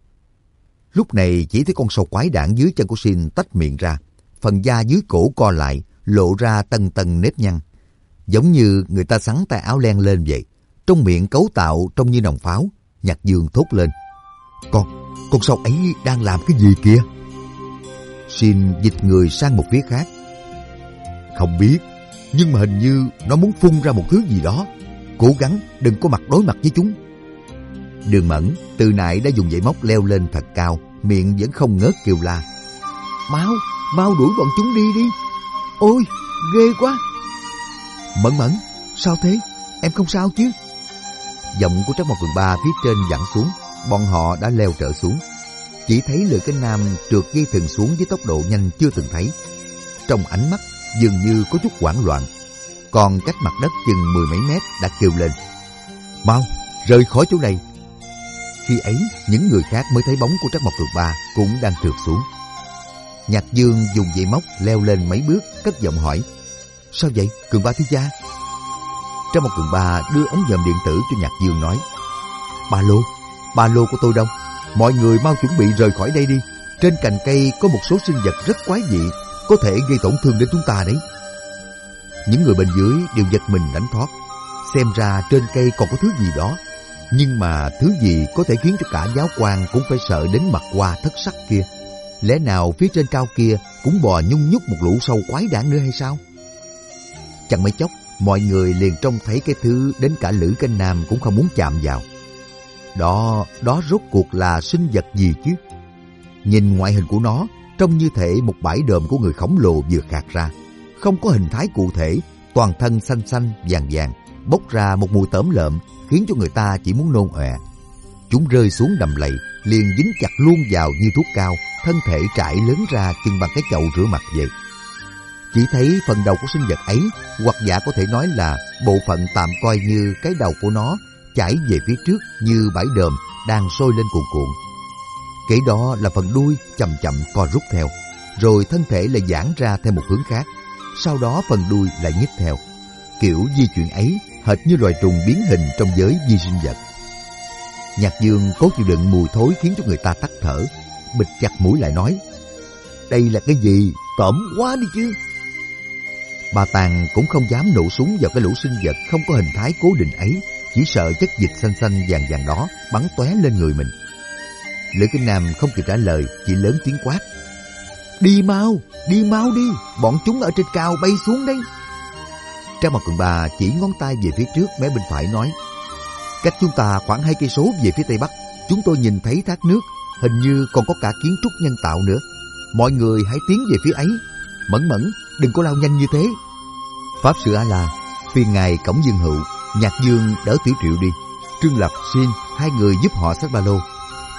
Speaker 1: Lúc này chỉ thấy con sâu quái đản dưới chân của Xin tách miệng ra, phần da dưới cổ co lại, lộ ra tầng tầng nếp nhăn, giống như người ta xắn tay áo len lên vậy. Trong miệng cấu tạo trông như nòng pháo. Nhạc Dương thốt lên, con sâu ấy đang làm cái gì kìa? Xin dịch người sang một phía khác. Không biết, nhưng mà hình như nó muốn phun ra một thứ gì đó. Cố gắng đừng có mặt đối mặt với chúng. Đường Mẫn từ nãy đã dùng dây móc leo lên thật cao, miệng vẫn không ngớt kêu la. Mau đuổi bọn chúng đi. Ôi, ghê quá. Mẫn, sao thế? Em không sao chứ? Giọng của Trác Mộc Cường Ba phía trên vẳng xuống. Bọn họ đã leo trở xuống. Chỉ thấy Lữ Cánh Nam trượt dây thừng xuống với tốc độ nhanh chưa từng thấy. Trong ánh mắt dường như có chút hoảng loạn. Còn cách mặt đất chừng 10 mấy mét đã kêu lên, mau rời khỏi chỗ này. Khi ấy những người khác mới thấy bóng của Trác Mộc Cường Ba cũng đang trượt xuống. Nhạc Dương dùng dây móc leo lên mấy bước, cất giọng hỏi, sao vậy Cường Ba thiếu gia? Trang một Cường Ba đưa ống nhòm điện tử cho Nhạc Dương nói: Ba lô của tôi đâu? Mọi người mau chuẩn bị rời khỏi đây đi. Trên cành cây có một số sinh vật rất quái dị, có thể gây tổn thương đến chúng ta đấy. Những người bên dưới đều giật mình đánh thót. Xem ra trên cây còn có thứ gì đó. Nhưng mà thứ gì có thể khiến cho cả giáo quan cũng phải sợ đến mặt hoa thất sắc kia? Lẽ nào phía trên cao kia cũng bò nhung nhúc một lũ sâu quái đản nữa hay sao? Chẳng mấy chốc, mọi người liền trông thấy cái thứ đến cả Lữ Canh Nam cũng không muốn chạm vào. Đó rốt cuộc là sinh vật gì chứ? Nhìn ngoại hình của nó, trông như thể một bãi đờm của người khổng lồ vừa khạc ra. Không có hình thái cụ thể, toàn thân xanh xanh, vàng vàng, bốc ra một mùi tởm lợm, khiến cho người ta chỉ muốn nôn ọe. Chúng rơi xuống đầm lầy, liền dính chặt luôn vào như thuốc cao, thân thể trải lớn ra chừng bằng cái chậu rửa mặt vậy. Chỉ thấy phần đầu của sinh vật ấy, hoặc giả có thể nói là bộ phận tạm coi như cái đầu của nó chảy về phía trước như bãi đờm đang sôi lên cuồn cuộn. Kế đó là phần đuôi chậm chậm co rút theo, rồi thân thể lại giãn ra theo một hướng khác. Sau đó phần đuôi lại nhích theo. Kiểu di chuyển ấy hệt như loài trùng biến hình trong giới vi sinh vật. Nhạc Dương cố chịu đựng mùi thối khiến cho người ta tắc thở, bịt chặt mũi lại nói: Đây là cái gì? Tởm quá đi chứ. Bà Tàng cũng không dám nổ súng vào cái lũ sinh vật không có hình thái cố định ấy, chỉ sợ chất dịch xanh xanh vàng vàng đó bắn tóe lên người mình. Lữ Kinh Nam không kịp trả lời, chỉ lớn tiếng quát: đi mau đi, bọn chúng ở trên cao bay xuống đấy. Trang Mặt Cường Ba chỉ ngón tay về phía trước mé bên phải nói: cách chúng ta khoảng 2 cây số về phía tây bắc, chúng tôi nhìn thấy thác nước, hình như còn có cả kiến trúc nhân tạo nữa. Mọi người hãy tiến về phía ấy. Mẫn Mẫn, đừng có lao nhanh như thế. Pháp sư A La, phiền ngài cổng Dương Hữu. Nhạc Dương đỡ Tiểu Triệu đi. Trương Lập, Xin, hai người giúp họ xách ba lô.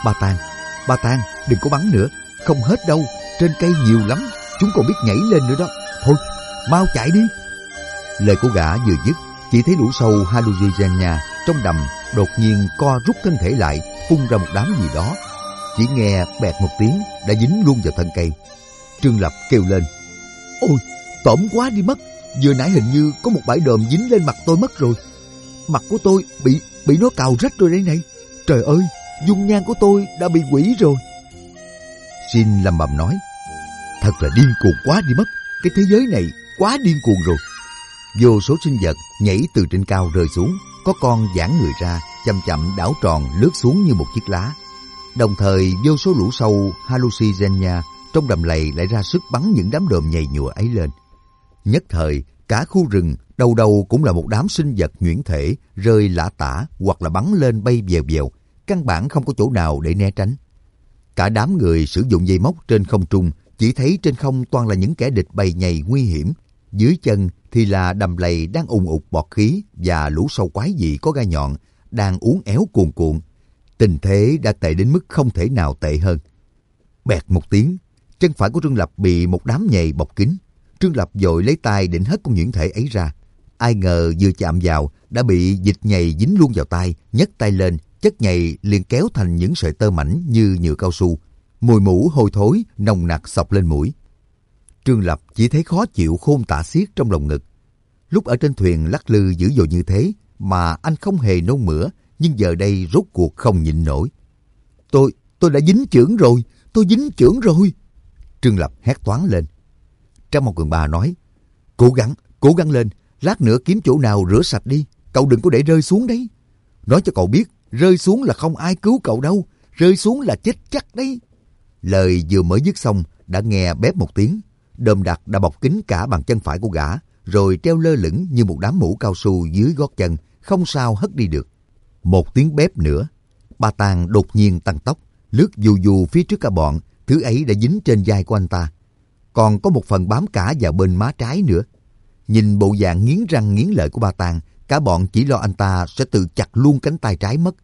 Speaker 1: Ba Tàng, đừng có bắn nữa, không hết đâu, trên cây nhiều lắm, chúng còn biết nhảy lên nữa đó. Thôi, mau chạy đi. Lời của gã vừa dứt, chỉ thấy lũ sâu Hallucigenia trong đầm đột nhiên co rút thân thể lại, phun ra một đám gì đó. Chỉ nghe bẹt một tiếng đã dính luôn vào thân cây. Trương Lập kêu lên: ôi, tởm quá đi mất. Vừa nãy hình như có một bãi đờm dính lên mặt tôi mất rồi. Mặt của tôi bị nó cào rách rồi đây này. Trời ơi, dung nhan của tôi đã bị hủy rồi. Xin lầm bầm nói: thật là điên cuồng quá đi mất. Cái thế giới này quá điên cuồng rồi. Vô số sinh vật nhảy từ trên cao rơi xuống. Có con giãn người ra, chậm chậm đảo tròn lướt xuống như một chiếc lá. Đồng thời vô số lũ sâu Hallucigenia trong đầm lầy lại ra sức bắn những đám đờm nhầy nhụa ấy lên. Nhất thời, cả khu rừng đầu đầu cũng là một đám sinh vật nhuyễn thể rơi lả tả hoặc là bắn lên bay vèo vèo, căn bản không có chỗ nào để né tránh. Cả đám người sử dụng dây móc trên không trung, chỉ thấy trên không toàn là những kẻ địch bay nhầy nguy hiểm. Dưới chân thì là đầm lầy đang ùn ụt bọt khí và lũ sâu quái dị có gai nhọn đang uốn éo cuồn cuộn. Tình thế đã tệ đến mức không thể nào tệ hơn. Bẹt một tiếng, chân phải của Trương Lập bị một đám nhầy bọc kín. Trương Lập vội lấy tay định hất con nhuyễn thể ấy ra. Ai ngờ vừa chạm vào đã bị dịch nhầy dính luôn vào tay, nhấc tay lên, chất nhầy liền kéo thành những sợi tơ mảnh như nhựa cao su. Mùi mũ hôi thối nồng nặc xộc lên mũi. Trương Lập chỉ thấy khó chịu khôn tả xiết trong lồng ngực. Lúc ở trên thuyền lắc lư dữ dội như thế mà anh không hề nôn mửa, nhưng giờ đây rốt cuộc không nhịn nổi. Tôi đã dính chưởng rồi, tôi dính chưởng rồi. Trương Lập hét toáng lên. Trang Mộc Cường Ba nói: cố gắng lên, lát nữa kiếm chỗ nào rửa sạch đi, cậu đừng có để rơi xuống đấy. Nói cho cậu biết, rơi xuống là không ai cứu cậu đâu, rơi xuống là chết chắc đấy. Lời vừa mới dứt xong đã nghe bép một tiếng, đờm đặc đã bọc kín cả bàn chân phải của gã, rồi treo lơ lửng như một đám mũ cao su dưới gót chân, không sao hất đi được. Một tiếng bép nữa, Ba Tàng đột nhiên tăng tốc, lướt dù dù phía trước cả bọn, thứ ấy đã dính trên vai của anh ta. Còn có một phần bám cả vào bên má trái nữa. Nhìn bộ dạng nghiến răng nghiến lợi của Ba Tàng, cả bọn chỉ lo anh ta sẽ tự chặt luôn cánh tay trái mất.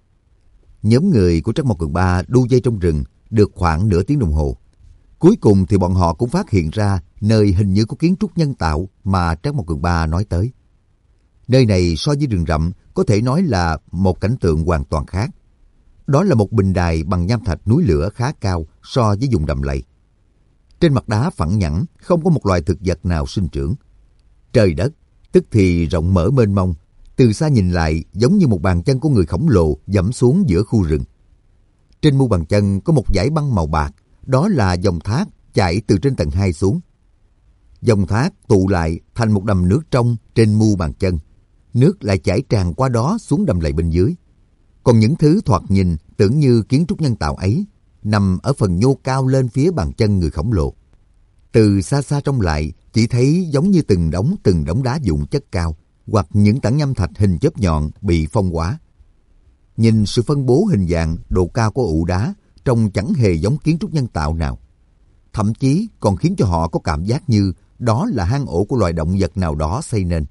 Speaker 1: Nhóm người của Trắc Mộc Cường Ba đu dây trong rừng được khoảng nửa tiếng đồng hồ. Cuối cùng thì bọn họ cũng phát hiện ra nơi hình như có kiến trúc nhân tạo mà Trắc Mộc Cường Ba nói tới. Nơi này so với rừng rậm có thể nói là một cảnh tượng hoàn toàn khác. Đó là một bình đài bằng nham thạch núi lửa khá cao so với vùng đầm lầy. Trên mặt đá phẳng nhẵn, không có một loài thực vật nào sinh trưởng. Trời đất, Tức thì rộng mở mênh mông, từ xa nhìn lại giống như một bàn chân của người khổng lồ dẫm xuống giữa khu rừng. Trên mu bàn chân có một dải băng màu bạc, đó là dòng thác chảy từ trên tầng 2 xuống. Dòng thác tụ lại thành một đầm nước trong trên mu bàn chân, nước lại chảy tràn qua đó xuống đầm lầy bên dưới. Còn những thứ thoạt nhìn tưởng như kiến trúc nhân tạo ấy nằm ở phần nhô cao lên phía bàn chân người khổng lồ. Từ xa xa trông lại chỉ thấy giống như từng đống đá vụn chất cao, hoặc những tảng nham thạch hình chớp nhọn bị phong hóa. Nhìn sự phân bố hình dạng, độ cao của ụ đá trông chẳng hề giống kiến trúc nhân tạo nào. Thậm chí còn khiến cho họ có cảm giác như đó là hang ổ của loài động vật nào đó xây nên.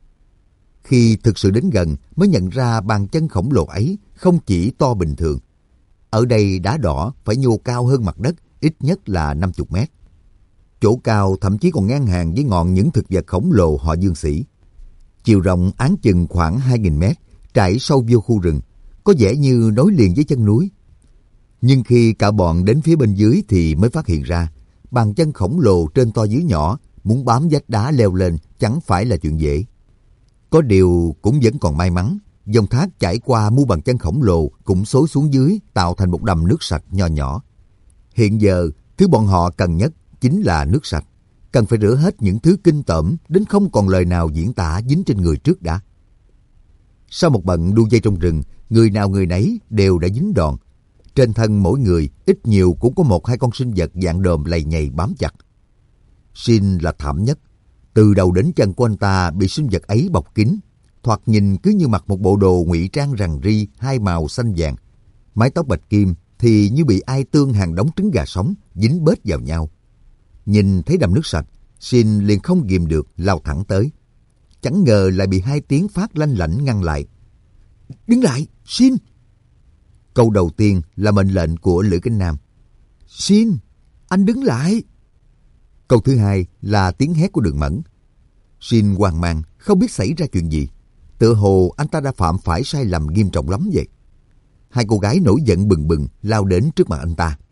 Speaker 1: Khi thực sự đến gần mới nhận ra bàn chân khổng lồ ấy không chỉ to bình thường. Ở đây đá đỏ phải nhô cao hơn mặt đất ít nhất là 50 mét. Chỗ cao thậm chí còn ngang hàng với ngọn những thực vật khổng lồ họ Dương Xỉ. Chiều rộng áng chừng khoảng 2.000 mét, trải sâu vô khu rừng, có vẻ như nối liền với chân núi. Nhưng khi cả bọn đến phía bên dưới thì mới phát hiện ra, bàn chân khổng lồ trên to dưới nhỏ, muốn bám vách đá leo lên chẳng phải là chuyện dễ. Có điều cũng vẫn còn may mắn, dòng thác chảy qua mu bàn chân khổng lồ cũng xối xuống dưới tạo thành một đầm nước sạch nho nhỏ. Hiện giờ, thứ bọn họ cần nhất chính là nước sạch. Cần phải rửa hết những thứ kinh tởm đến không còn lời nào diễn tả dính trên người trước đã. Sau một bận đu dây trong rừng, người nào người nấy đều đã dính đòn. Trên thân mỗi người ít nhiều cũng có 1-2 con sinh vật dạng đờm lầy nhầy bám chặt. Shin là thảm nhất. Từ đầu đến chân của anh ta bị sinh vật ấy bọc kín, thoạt nhìn cứ như mặc một bộ đồ ngụy trang rằn ri 2 màu xanh vàng. Mái tóc bạch kim thì như bị ai tương hàng đống trứng gà sống dính bết vào nhau. Nhìn thấy đầm nước sạch, Shin liền không ghìm được lao thẳng tới. Chẳng ngờ lại bị 2 tiếng phát lanh lảnh ngăn lại. "Đứng lại, Shin!" Câu đầu tiên là mệnh lệnh của Lữ Kinh Nam. "Shin, anh đứng lại!" Câu thứ hai là tiếng hét của Đường Mẫn. Shin hoang mang, không biết xảy ra chuyện gì. Tựa hồ anh ta đã phạm phải sai lầm nghiêm trọng lắm vậy. 2 cô gái nổi giận bừng bừng lao đến trước mặt anh ta.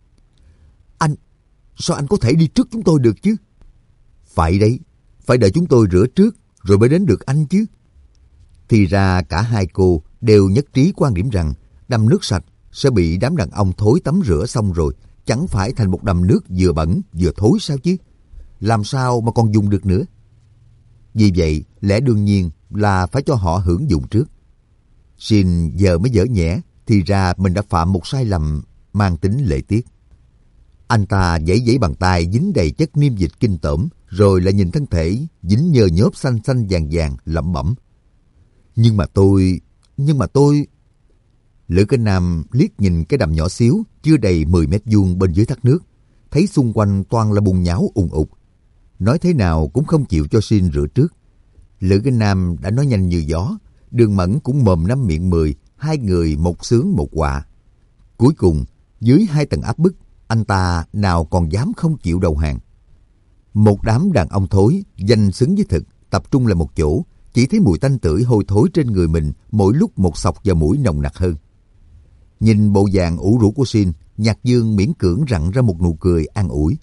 Speaker 1: Sao anh có thể đi trước chúng tôi được chứ?" "Phải đấy, phải đợi chúng tôi rửa trước rồi mới đến được anh chứ." Thì ra cả 2 cô đều nhất trí quan điểm rằng đầm nước sạch sẽ bị đám đàn ông thối tắm rửa xong rồi, chẳng phải thành một đầm nước vừa bẩn vừa thối sao chứ? Làm sao mà còn dùng được nữa? Vì vậy, lẽ đương nhiên là phải cho họ hưởng dụng trước. Shin giờ mới dở nhẽ, thì ra mình đã phạm một sai lầm mang tính lễ tiết. Anh ta giãy giãy bàn tay dính đầy chất niêm dịch kinh tởm, rồi lại nhìn thân thể dính nhờ nhớp xanh xanh vàng vàng, lẩm bẩm. Nhưng mà tôi... Lữ Kinh Nam liếc nhìn cái đầm nhỏ xíu, chưa đầy 10 mét vuông bên dưới thác nước, thấy xung quanh toàn là bùn nhão ùn ụt. Nói thế nào cũng không chịu cho Shin rửa trước. Lữ Kinh Nam đã nói nhanh như gió, Đường Mẫn cũng mồm 5 miệng 10, 2 người một sướng một họa. Cuối cùng, dưới 2 tầng áp bức, anh ta nào còn dám không chịu đầu hàng. Một đám đàn ông thối, danh xứng với thực, tập trung lại một chỗ, chỉ thấy mùi tanh tưởi hôi thối trên người mình mỗi lúc một xộc vào mũi nồng nặc hơn. Nhìn bộ dạng ủ rũ của Shin, Nhạc Dương miễn cưỡng rặn ra một nụ cười an ủi.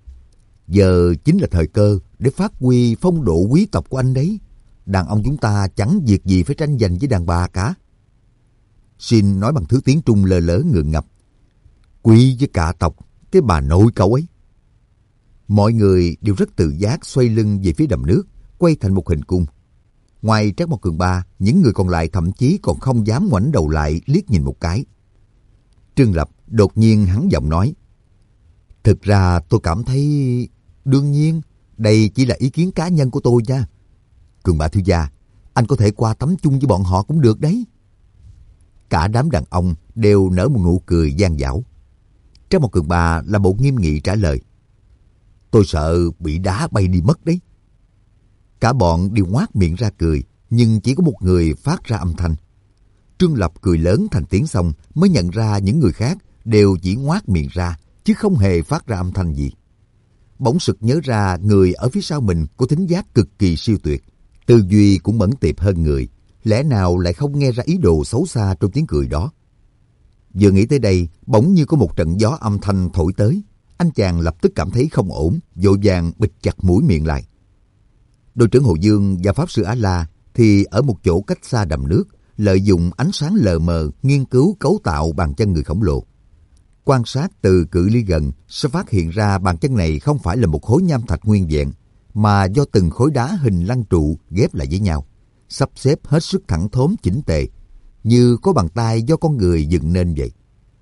Speaker 1: Giờ chính là thời cơ để phát huy phong độ quý tộc của anh đấy. Đàn ông chúng ta chẳng việc gì phải tranh giành với đàn bà cả. Shin nói bằng thứ tiếng Trung lơ lớ ngượng ngập. Quý với cả tộc, cái bà nội cậu ấy. Mọi người đều rất tự giác xoay lưng về phía đầm nước, quay thành một hình cung. Ngoài Trác Mộc Cường Ba, những người còn lại thậm chí còn không dám ngoảnh đầu lại liếc nhìn một cái. Trương Lập đột nhiên hắn giọng nói. Thực ra tôi cảm thấy... Đương nhiên, đây chỉ là ý kiến cá nhân của tôi nha. Cường Ba thiếu gia, anh có thể qua tắm chung với bọn họ cũng được đấy. Cả đám đàn ông đều nở một nụ cười gian dảo. Trác Mộc Cường Ba là bộ nghiêm nghị trả lời. Tôi sợ bị đá bay đi mất đấy. Cả bọn đều ngoác miệng ra cười, nhưng chỉ có một người phát ra âm thanh. Trương Lập cười lớn thành tiếng xong mới nhận ra những người khác đều chỉ ngoác miệng ra, chứ không hề phát ra âm thanh gì. Bỗng sực nhớ ra người ở phía sau mình có thính giác cực kỳ siêu tuyệt, tư duy cũng mẫn tiệp hơn người, lẽ nào lại không nghe ra ý đồ xấu xa trong tiếng cười đó. Vừa nghĩ tới đây, bỗng như có một trận gió âm thanh thổi tới. Anh chàng lập tức cảm thấy không ổn, vội vàng bịt chặt mũi miệng lại. Đội trưởng Hồ Dương và Pháp Sư Á-La thì ở một chỗ cách xa đầm nước, lợi dụng ánh sáng lờ mờ nghiên cứu cấu tạo bàn chân người khổng lồ. Quan sát từ cự ly gần sẽ phát hiện ra bàn chân này không phải là một khối nham thạch nguyên vẹn, mà do từng khối đá hình lăng trụ ghép lại với nhau, sắp xếp hết sức thẳng thốn chỉnh tề, như có bàn tay do con người dựng nên vậy.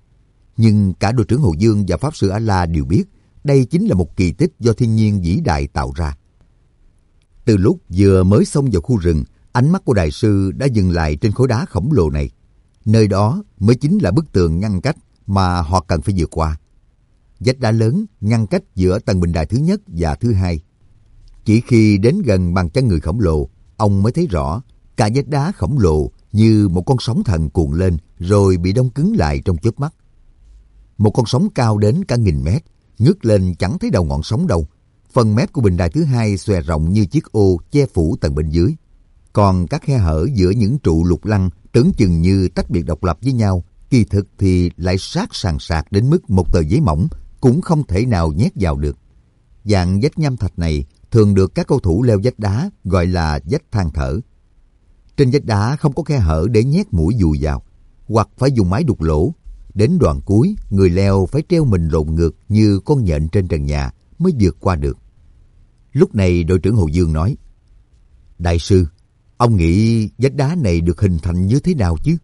Speaker 1: Nhưng cả đội trưởng Hồ Dương và Pháp Sư Á-La đều biết đây chính là một kỳ tích do thiên nhiên vĩ đại tạo ra. Từ lúc vừa mới xông vào khu rừng, ánh mắt của đại sư đã dừng lại trên khối đá khổng lồ này. Nơi đó mới chính là bức tường ngăn cách mà họ cần phải vượt qua. Vách đá lớn ngăn cách giữa tầng bình đài thứ nhất và thứ hai. Chỉ khi đến gần bàn chân người khổng lồ, ông mới thấy rõ cả vách đá khổng lồ như một con sóng thần cuộn lên rồi bị đông cứng lại trong chớp mắt. Một con sóng cao đến cả 1000 mét, ngước lên chẳng thấy đầu ngọn sóng đâu. Phần mép của bình đài thứ hai xòe rộng như chiếc ô che phủ tầng bên dưới. Còn các khe hở giữa những trụ lục lăng tưởng chừng như tách biệt độc lập với nhau, kỳ thực thì lại sát sàn sạc đến mức một tờ giấy mỏng cũng không thể nào nhét vào được. Dạng vách nham thạch này thường được các cầu thủ leo vách đá gọi là vách than thở. Trên vách đá không có khe hở để nhét mũi dùi vào, hoặc phải dùng máy đục lỗ. Đến đoạn cuối, người leo phải treo mình lộn ngược như con nhện trên trần nhà mới vượt qua được. Lúc này đội trưởng Hồ Dương nói: Đại sư, ông nghĩ vách đá này được hình thành như thế nào chứ?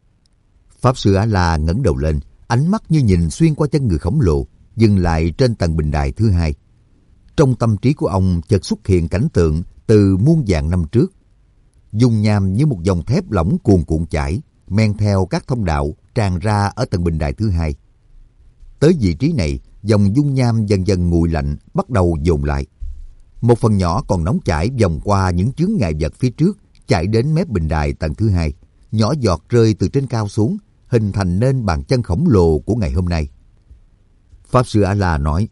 Speaker 1: Pháp Sư Á-La ngẩng đầu lên, ánh mắt như nhìn xuyên qua chân người khổng lồ, dừng lại trên tầng bình đài thứ hai. Trong tâm trí của ông chợt xuất hiện cảnh tượng từ muôn vàn năm trước. Dung nham như một dòng thép lỏng cuồn cuộn chảy, men theo các thông đạo tràn ra ở tầng bình đài thứ hai. Tới vị trí này, dòng dung nham dần dần nguội lạnh, bắt đầu dồn lại. Một phần nhỏ còn nóng chảy vòng qua những chướng ngại vật phía trước, chạy đến mép bình đài tầng thứ hai, nhỏ giọt rơi từ trên cao xuống, hình thành nên bàn chân khổng lồ của ngày hôm nay. Pháp Sư Á-La nói: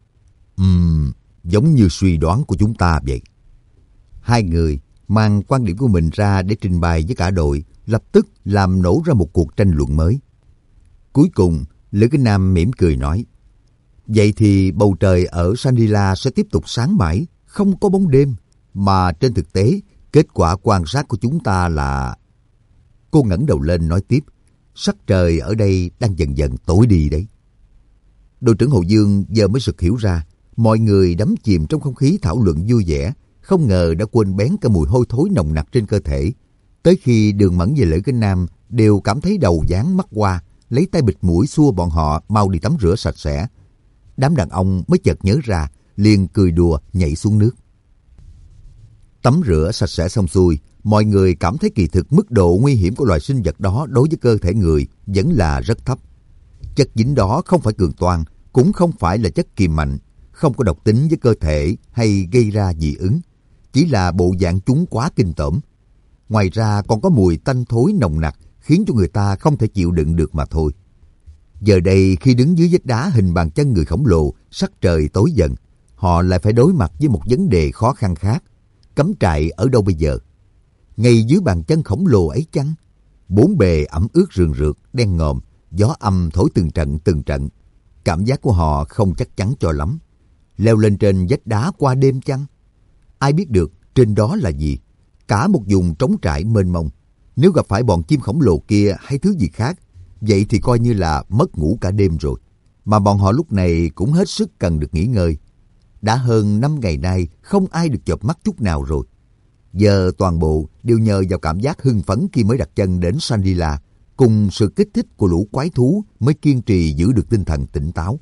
Speaker 1: Giống như suy đoán của chúng ta vậy. Hai người mang quan điểm của mình ra để trình bày với cả đội, lập tức làm nổ ra một cuộc tranh luận mới. Cuối cùng, Lữ Kinh Nam mỉm cười nói: Vậy thì bầu trời ở Shangri-La sẽ tiếp tục sáng mãi, không có bóng đêm, mà trên thực tế, kết quả quan sát của chúng ta là... Cô ngẩng đầu lên nói tiếp: Sắc trời ở đây đang dần dần tối đi đấy. Đội trưởng Hồ Dương giờ mới sực hiểu ra, mọi người đắm chìm trong không khí thảo luận vui vẻ, không ngờ đã quên bén cả mùi hôi thối nồng nặc trên cơ thể. Tới khi Đường Mẫn và Lữ Kinh Nam đều cảm thấy đầu váng mắt hoa, lấy tay bịt mũi xua bọn họ mau đi tắm rửa sạch sẽ. Đám đàn ông mới chợt nhớ ra, liền cười đùa nhảy xuống nước. Tắm rửa sạch sẽ xong xuôi, mọi người cảm thấy kỳ thực mức độ nguy hiểm của loài sinh vật đó đối với cơ thể người vẫn là rất thấp. Chất dính đó không phải cường toan, cũng không phải là chất kiềm mạnh, không có độc tính với cơ thể hay gây ra dị ứng, chỉ là bộ dạng chúng quá kinh tởm. Ngoài ra còn có mùi tanh thối nồng nặc khiến cho người ta không thể chịu đựng được mà thôi. Giờ đây khi đứng dưới vách đá hình bàn chân người khổng lồ, sắc trời tối dần, họ lại phải đối mặt với một vấn đề khó khăn khác. Cắm trại ở đâu bây giờ? Ngay dưới bàn chân khổng lồ ấy chăng? Bốn bề ẩm ướt rườn rượt, đen ngòm, gió âm thổi từng trận từng trận. Cảm giác của họ không chắc chắn cho lắm. Leo lên trên vách đá qua đêm chăng? Ai biết được trên đó là gì? Cả một vùng trống trải mênh mông. Nếu gặp phải bọn chim khổng lồ kia hay thứ gì khác, vậy thì coi như là mất ngủ cả đêm rồi. Mà bọn họ lúc này cũng hết sức cần được nghỉ ngơi. Đã hơn 5 ngày nay không ai được chợp mắt chút nào rồi. Giờ toàn bộ đều nhờ vào cảm giác hưng phấn khi mới đặt chân đến Shangri-La, cùng sự kích thích của lũ quái thú mới kiên trì giữ được tinh thần tỉnh táo.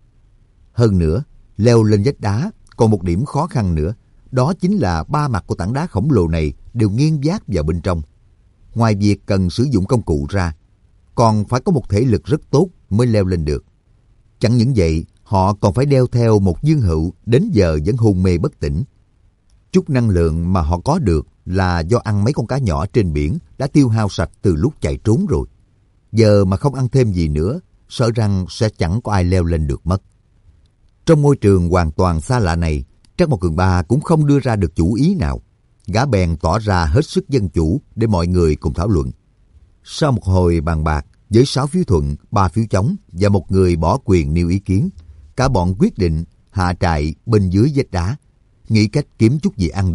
Speaker 1: Hơn nữa, leo lên vách đá còn một điểm khó khăn nữa, đó chính là ba mặt của tảng đá khổng lồ này đều nghiêng vác vào bên trong. Ngoài việc cần sử dụng công cụ ra, còn phải có một thể lực rất tốt mới leo lên được. Chẳng những vậy, họ còn phải đeo theo một dương hữu đến giờ vẫn hôn mê bất tỉnh. Chút năng lượng mà họ có được là do ăn mấy con cá nhỏ trên biển đã tiêu hao sạch từ lúc chạy trốn rồi. Giờ mà không ăn thêm gì nữa, sợ rằng sẽ chẳng có ai leo lên được mất. Trong môi trường hoàn toàn xa lạ này, Trác Mộc Cường Ba cũng không đưa ra được chủ ý nào. Gã bèn tỏ ra hết sức dân chủ để mọi người cùng thảo luận. Sau một hồi bàn bạc, với 6 phiếu thuận, 3 phiếu chống và một người bỏ quyền nêu ý kiến, cả bọn quyết định hạ trại bên dưới vách đá, nghĩ cách kiếm chút gì ăn được,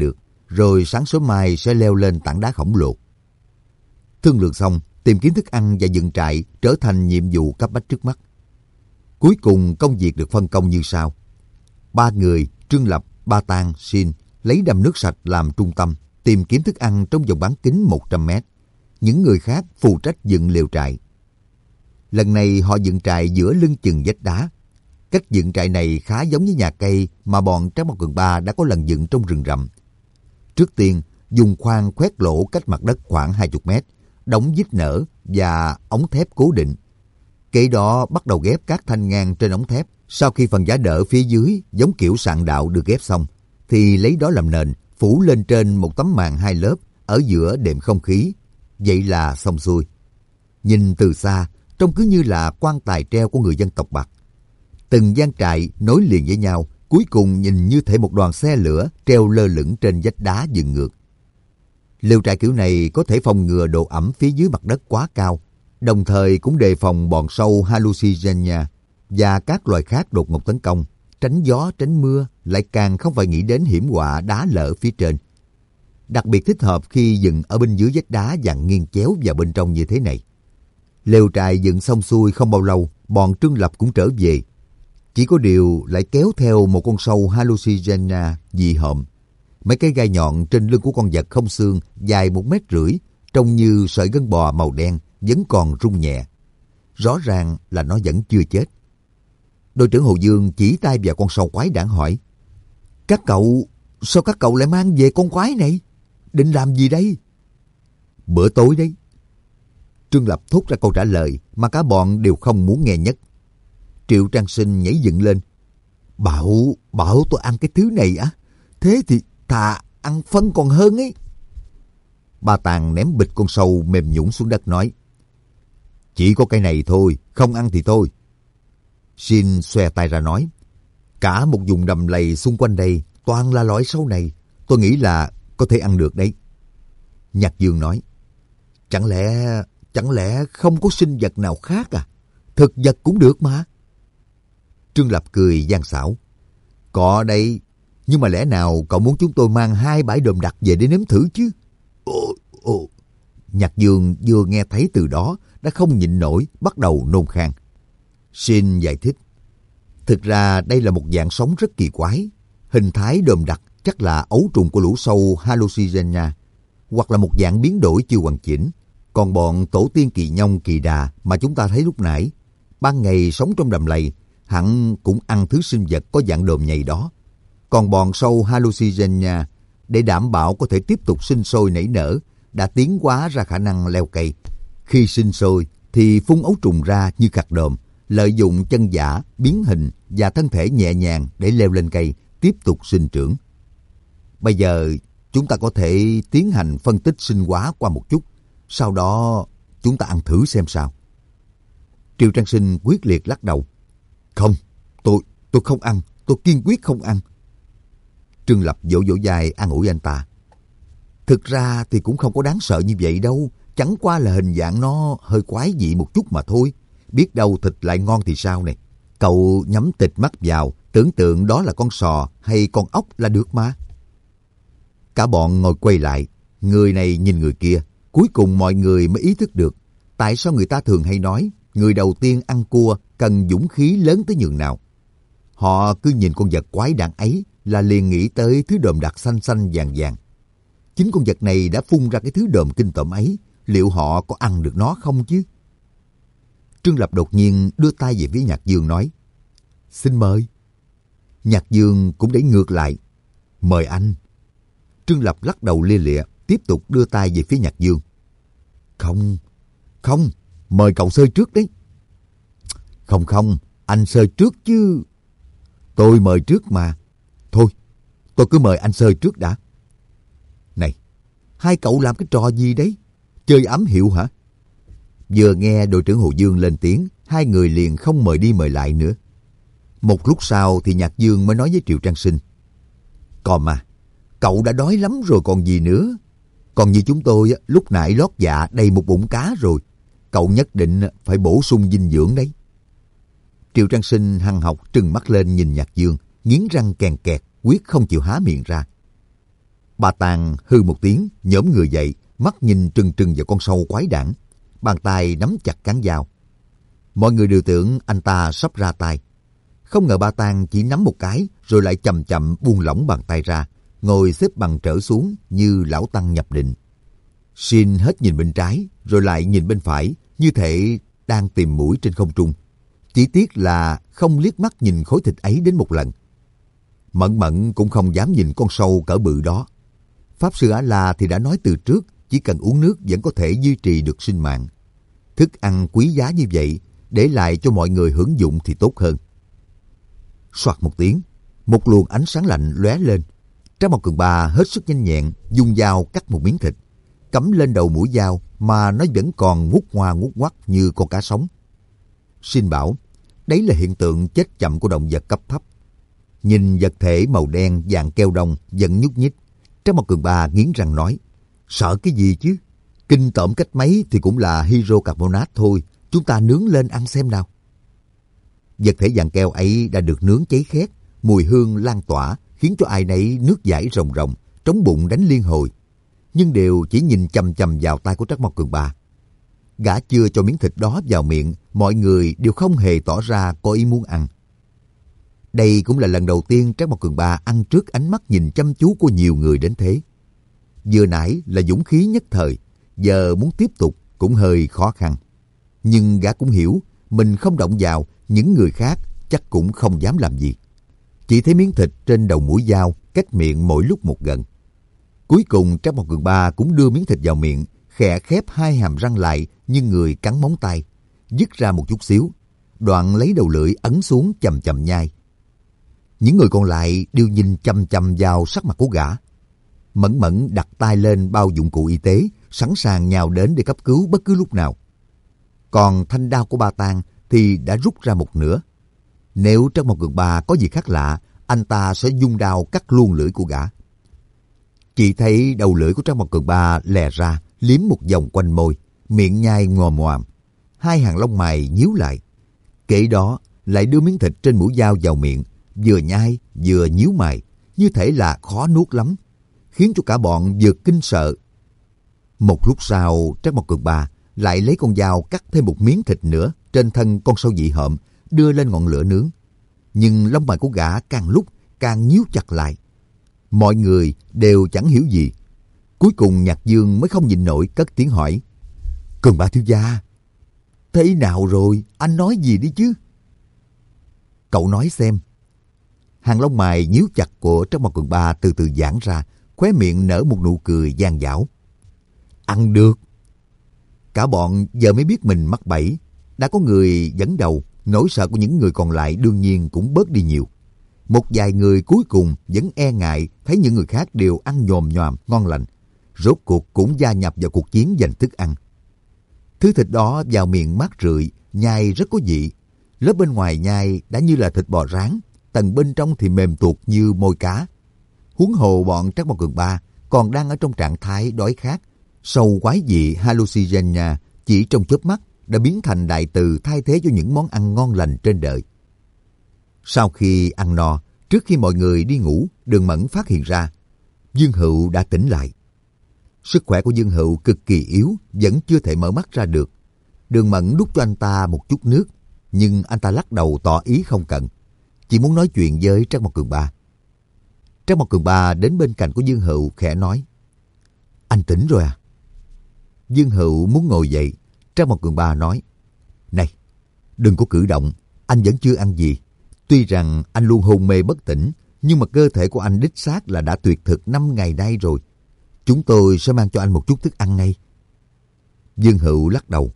Speaker 1: rồi sáng sớm mai sẽ leo lên tảng đá khổng lồ. Thương lượng xong, tìm kiếm thức ăn và dựng trại trở thành nhiệm vụ cấp bách trước mắt. Cuối cùng công việc được phân công như sau. 3 người, Trương Lập, Ba Tang, Xin, lấy đầm nước sạch làm trung tâm, tìm kiếm thức ăn trong vòng bán kính 100 mét. Những người khác phụ trách dựng lều trại. Lần này họ dựng trại giữa lưng chừng vách đá. Cách dựng trại này khá giống với nhà cây mà bọn Tráng Bom Cường Ba đã có lần dựng trong rừng rậm. Trước tiên, dùng khoan khoét lỗ cách mặt đất khoảng 20 mét, đóng vít nở và ống thép cố định. Kế đó bắt đầu ghép các thanh ngang trên ống thép. Sau khi phần giá đỡ phía dưới giống kiểu sạn đạo được ghép xong, thì lấy đó làm nền, phủ lên trên một tấm màn 2 lớp ở giữa đệm không khí. Vậy là xong xuôi. Nhìn từ xa, trông cứ như là quan tài treo của người dân tộc Bạc. Từng gian trại nối liền với nhau, cuối cùng nhìn như thể một đoàn xe lửa treo lơ lửng trên vách đá dựng ngược. Lều trại kiểu này có thể phòng ngừa độ ẩm phía dưới mặt đất quá cao, đồng thời cũng đề phòng bọn sâu hallucinogenia và các loài khác đột ngột tấn công, tránh gió tránh mưa, lại càng không phải nghĩ đến hiểm họa đá lở phía trên. Đặc biệt thích hợp khi dựng ở bên dưới vách đá dặn nghiêng chéo vào bên trong như thế này. Lều trại dựng xong xuôi không bao lâu, bọn Trương Lập cũng trở về. Chỉ có điều lại kéo theo một con sâu hallucinogenia dị hợm. Mấy cái gai nhọn trên lưng của con vật không xương dài 1,5 mét, trông như sợi gân bò màu đen, vẫn còn rung nhẹ. Rõ ràng là nó vẫn chưa chết. Đội trưởng Hồ Dương chỉ tay vào con sâu quái đản hỏi: sao các cậu lại mang về con quái này? Định làm gì đây? Bữa tối đấy. Trương Lập thốt ra câu trả lời mà cả bọn đều không muốn nghe nhất. Triệu Trang Sinh nhảy dựng lên: Bảo tôi ăn cái thứ này á? Thế thì thà ăn phân còn hơn ấy. Ba Tàng ném bịch con sâu mềm nhũn xuống đất nói: Chỉ có cái này thôi, không ăn thì thôi. Xin xòe tay ra nói: Cả một vùng đầm lầy xung quanh đây toàn là loại sâu này, tôi nghĩ là có thể ăn được đấy. Nhạc Dương nói: Chẳng lẽ không có sinh vật nào khác à? Thực vật cũng được mà. Trương Lập cười gian xảo: Có đấy, nhưng mà lẽ nào cậu muốn chúng tôi mang 2 bãi đờm đặc về để nếm thử chứ? Ồ. Nhạc Dương vừa nghe thấy từ đó đã không nhịn nổi, bắt đầu nôn khan. Xin giải thích: Thực ra đây là một dạng sống rất kỳ quái. Hình thái đờm đặc chắc là ấu trùng của lũ sâu hallucinogenia, hoặc là một dạng biến đổi chưa hoàn chỉnh. Còn bọn tổ tiên kỳ nhông kỳ đà mà chúng ta thấy lúc nãy, ban ngày sống trong đầm lầy, hẳn cũng ăn thứ sinh vật có dạng đờm nhầy đó. Còn bọn sâu hallucinogenia, để đảm bảo có thể tiếp tục sinh sôi nảy nở, đã tiến hóa ra khả năng leo cây. Khi sinh sôi thì phun ấu trùng ra như khạc đờm, lợi dụng chân giả, biến hình và thân thể nhẹ nhàng để leo lên cây, tiếp tục sinh trưởng. Bây giờ chúng ta có thể tiến hành phân tích sinh hóa qua một chút, sau đó chúng ta ăn thử xem sao. Triệu Trang Sinh quyết liệt lắc đầu: Không, tôi không ăn, tôi kiên quyết không ăn. Trương Lập vỗ vai an ủi anh ta: Thực ra thì cũng không có đáng sợ như vậy đâu, chẳng qua là hình dạng nó hơi quái dị một chút mà thôi. Biết đâu thịt lại ngon thì sao này. Cậu nhắm tịt mắt vào, tưởng tượng đó là con sò hay con ốc là được mà. Cả bọn ngồi quay lại, người này nhìn người kia. Cuối cùng mọi người mới ý thức được tại sao người ta thường hay nói người đầu tiên ăn cua cần dũng khí lớn tới nhường nào. Họ cứ nhìn con vật quái đản ấy là liền nghĩ tới thứ đờm đặc xanh xanh vàng vàng. Chính con vật này đã phun ra cái thứ đờm kinh tởm ấy, liệu họ có ăn được nó không chứ? Trương Lập đột nhiên đưa tay về phía Nhạc Dương nói: Xin mời. Nhạc Dương cũng đẩy ngược lại: Mời anh. Trương Lập lắc đầu lia lịa, tiếp tục đưa tay về phía Nhạc Dương: Không, mời cậu sơi trước đấy. Không, anh sơi trước chứ. Tôi mời trước mà. Thôi, tôi cứ mời anh sơi trước đã. Này, hai cậu làm cái trò gì đấy? Chơi ám hiệu hả? Vừa nghe đội trưởng Hồ Dương lên tiếng, hai người liền không mời đi mời lại nữa. Một lúc sau thì Nhạc Dương mới nói với Triệu Trang Sinh: Còn mà, cậu đã đói lắm rồi còn gì nữa. Còn như chúng tôi lúc nãy lót dạ đầy một bụng cá rồi. Cậu nhất định phải bổ sung dinh dưỡng đấy. Triệu Trang Sinh hằn học trừng mắt lên nhìn Nhạc Dương, nghiến răng kèn kẹt, quyết không chịu há miệng ra. Ba Tàng hư một tiếng, nhổm người dậy, mắt nhìn trừng trừng vào con sâu quái đản, bàn tay nắm chặt cán dao. Mọi người đều tưởng anh ta sắp ra tay. Không ngờ Ba Tàng chỉ nắm một cái rồi lại chậm chậm buông lỏng bàn tay ra, ngồi xếp bằng trở xuống như lão tăng nhập định. Shin hết nhìn bên trái rồi lại nhìn bên phải, như thể đang tìm mũi trên không trung. Chỉ tiếc là không liếc mắt nhìn khối thịt ấy đến một lần. Mẫn Mẫn cũng không dám nhìn con sâu cỡ bự đó. Pháp sư A-la thì đã nói từ trước, chỉ cần uống nước vẫn có thể duy trì được sinh mạng. Thức ăn quý giá như vậy, để lại cho mọi người hưởng dụng thì tốt hơn. Soạt một tiếng, một luồng ánh sáng lạnh lóe lên. Trang Mộc Cường Ba hết sức nhanh nhẹn, dùng dao cắt một miếng thịt, cắm lên đầu mũi dao mà nó vẫn còn ngút ngoa ngút ngoắt như con cá sống. Shin bảo, đấy là hiện tượng chết chậm của động vật cấp thấp. Nhìn vật thể màu đen dạng keo đông vẫn nhúc nhích, Trang Mộc Cường Ba nghiến răng nói, sợ cái gì chứ? Kinh tởm cách mấy thì cũng là hydrocarbonate thôi, chúng ta nướng lên ăn xem nào. Vật thể dạng keo ấy đã được nướng cháy khét, mùi hương lan tỏa khiến cho ai nấy nước dãi ròng ròng, trống bụng đánh liên hồi. Nhưng đều chỉ nhìn chằm chằm vào tay của Trác Mộc Cường Ba. Gã chưa cho miếng thịt đó vào miệng, mọi người đều không hề tỏ ra có ý muốn ăn. Đây cũng là lần đầu tiên Trác Mộc Cường Ba ăn trước ánh mắt nhìn chăm chú của nhiều người đến thế. Vừa nãy là dũng khí nhất thời, giờ muốn tiếp tục cũng hơi khó khăn. Nhưng gã cũng hiểu, mình không động vào, những người khác chắc cũng không dám làm gì. Chỉ thấy miếng thịt trên đầu mũi dao cách miệng mỗi lúc một gần. Cuối cùng Trác Mộc Cường Ba cũng đưa miếng thịt vào miệng, khẽ khép hai hàm răng lại như người cắn móng tay, dứt ra một chút xíu, đoạn lấy đầu lưỡi ấn xuống chầm chậm nhai. Những người còn lại đều nhìn chằm chằm vào sắc mặt của gã. Mẫn Mẫn đặt tay lên bao dụng cụ y tế, sẵn sàng nhào đến để cấp cứu bất cứ lúc nào. Còn thanh đao của Ba Tàng thì đã rút ra một nửa. Nếu Trác Mộc Cường Ba có gì khác lạ, anh ta sẽ dung đao cắt luôn lưỡi của gã. Chỉ thấy đầu lưỡi của Trác Mộc Cường Ba lè ra, liếm một vòng quanh môi, miệng nhai ngòm ngoàm, hai hàng lông mày nhíu lại. Kể đó lại đưa miếng thịt trên mũi dao vào miệng, vừa nhai vừa nhíu mày, như thể là khó nuốt lắm, khiến cho cả bọn vừa kinh sợ. Một lúc sau, Trác Mộc Cường Ba lại lấy con dao cắt thêm một miếng thịt nữa trên thân con sâu dị hợm, đưa lên ngọn lửa nướng. Nhưng lông mày của gã càng lúc càng nhíu chặt lại. Mọi người đều chẳng hiểu gì. Cuối cùng Nhạc Dương mới không nhịn nổi cất tiếng hỏi, Cường Ba thiếu gia, thế nào rồi? Anh nói gì đi chứ? Cậu nói xem. Hàng lông mày nhíu chặt của Trác Mộc Cường Ba từ từ giãn ra, khóe miệng nở một nụ cười gian dảo. Ăn được. Cả bọn giờ mới biết mình mắc bẫy. Đã có người dẫn đầu, nỗi sợ của những người còn lại đương nhiên cũng bớt đi nhiều. Một vài người cuối cùng vẫn e ngại thấy những người khác đều ăn nhòm nhòm ngon lành, rốt cuộc cũng gia nhập vào cuộc chiến giành thức ăn. Thứ thịt đó vào miệng mát rượi, nhai rất có vị. Lớp bên ngoài nhai đã như là thịt bò rán, tầng bên trong thì mềm tuột như môi cá. Huống hồ bọn Trác Mộc Cường Ba còn đang ở trong trạng thái đói khát. Sâu quái dị hallucinogenia chỉ trong chớp mắt đã biến thành đại từ thay thế cho những món ăn ngon lành trên đời. Sau khi ăn no, trước khi mọi người đi ngủ, Đường Mẫn phát hiện ra Dương Hựu đã tỉnh lại. Sức khỏe của Dương Hựu cực kỳ yếu, vẫn chưa thể mở mắt ra được. Đường Mẫn đút cho anh ta một chút nước, nhưng anh ta lắc đầu tỏ ý không cần, chỉ muốn nói chuyện với Trác Mộc Cường Ba. Trác Mộc Cường Ba đến bên cạnh của Dương Hựu khẽ nói, anh tỉnh rồi à? Dương Hựu muốn ngồi dậy. Trác Mộc Cường Ba nói, này, đừng có cử động, anh vẫn chưa ăn gì. Tuy rằng anh luôn hôn mê bất tỉnh, nhưng mà cơ thể của anh đích xác là đã tuyệt thực 5 ngày nay rồi. Chúng tôi sẽ mang cho anh một chút thức ăn ngay. Dương Hựu lắc đầu.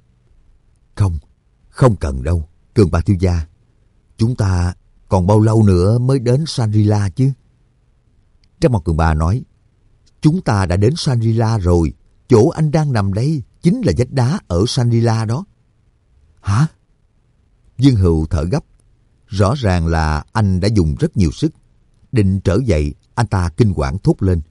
Speaker 1: Không cần đâu, Cường Ba thiếu gia. Chúng ta còn bao lâu nữa mới đến Shangri-La chứ? Trác Mộc Cường Ba nói, chúng ta đã đến Shangri-La rồi. Chỗ anh đang nằm đây chính là vách đá ở Shangri-La đó. Hả? Dương Hựu thở gấp. Rõ ràng là anh đã dùng rất nhiều sức. Định trở dậy, anh ta kinh hoảng thốt lên.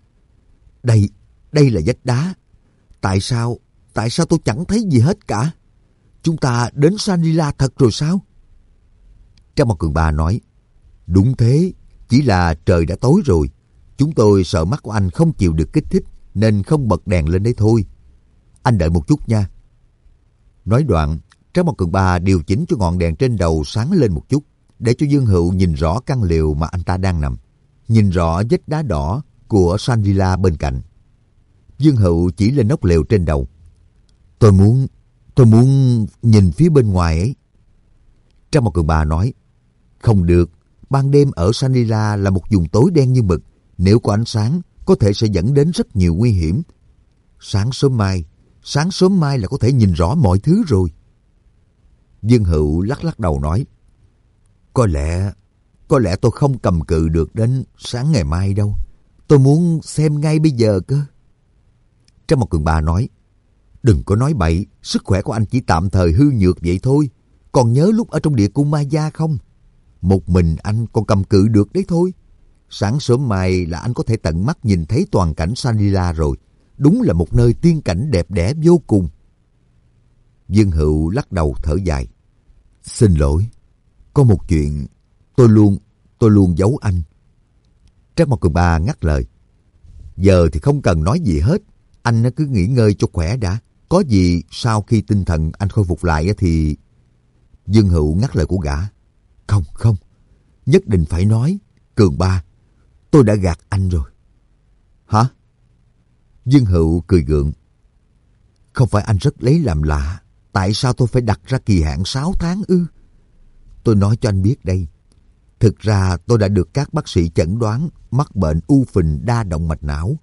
Speaker 1: Đây là vách đá. Tại sao tôi chẳng thấy gì hết cả? Chúng ta đến Shangri-La thật rồi sao? Trác Mộc Cường Ba nói, đúng thế, chỉ là trời đã tối rồi. Chúng tôi sợ mắt của anh không chịu được kích thích nên không bật đèn lên đấy thôi. Anh đợi một chút nha. Nói đoạn, Trác Mộc Cường Ba điều chỉnh cho ngọn đèn trên đầu sáng lên một chút, để cho Dương Hựu nhìn rõ căn lều mà anh ta đang nằm, nhìn rõ vết đá đỏ của Shangri-La bên cạnh. Dương Hựu chỉ lên nóc lều trên đầu. Tôi muốn nhìn phía bên ngoài ấy. Trác Mộc Cường Ba nói, không được, ban đêm ở Shangri-La là một vùng tối đen như mực, nếu có ánh sáng có thể sẽ dẫn đến rất nhiều nguy hiểm. Sáng sớm mai là có thể nhìn rõ mọi thứ rồi. Dương Hựu lắc lắc đầu nói, có lẽ tôi không cầm cự được đến sáng ngày mai đâu. Tôi muốn xem ngay bây giờ cơ. Trác Mộc Cường Ba nói, đừng có nói bậy, sức khỏe của anh chỉ tạm thời hư nhược vậy thôi. Còn nhớ lúc ở trong địa cung Ma Gia không? Một mình anh còn cầm cự được đấy thôi. Sáng sớm mai là anh có thể tận mắt nhìn thấy toàn cảnh Shangri-La rồi. Đúng là một nơi tiên cảnh đẹp đẽ vô cùng. Dương Hựu lắc đầu thở dài. Xin lỗi, có một chuyện tôi luôn giấu anh. Trác Mộc Cường Ba ngắt lời. Giờ thì không cần nói gì hết. Anh cứ nghỉ ngơi cho khỏe đã. Có gì sau khi tinh thần anh khôi phục lại thì... Dương Hựu ngắt lời của gã. Không, nhất định phải nói. Cường Ba, tôi đã gạt anh rồi. Hả? Dương Hựu cười gượng. Không phải anh rất lấy làm lạ, tại sao tôi phải đặt ra kỳ hạn 6 tháng ư? Tôi nói cho anh biết đây. Thực ra tôi đã được các bác sĩ chẩn đoán mắc bệnh u phình đa động mạch não.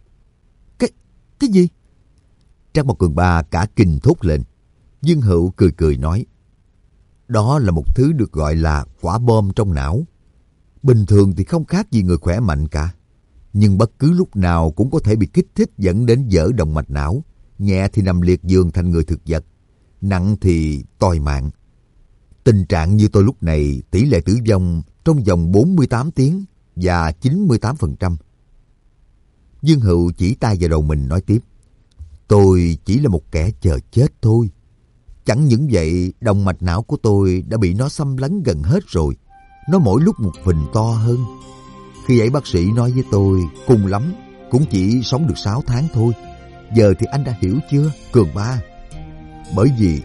Speaker 1: Cái gì? Trác Mộc Cường Ba cả kinh thốt lên. Dương Hựu cười nói. Đó là một thứ được gọi là quả bom trong não. Bình thường thì không khác gì người khỏe mạnh cả. Nhưng bất cứ lúc nào cũng có thể bị kích thích dẫn đến vỡ động mạch não. Nhẹ thì nằm liệt giường thành người thực vật. Nặng thì toi mạng. Tình trạng như tôi lúc này, tỷ lệ tử vong trong vòng 48 tiếng và 98%. Dương Hựu chỉ tay vào đầu mình nói tiếp. Tôi chỉ là một kẻ chờ chết thôi. Chẳng những vậy, động mạch não của tôi đã bị nó xâm lấn gần hết rồi. Nó mỗi lúc một phình to hơn. Khi ấy bác sĩ nói với tôi, cùng lắm cũng chỉ sống được 6 tháng thôi. Giờ thì anh đã hiểu chưa, Cường Ba? Bởi vì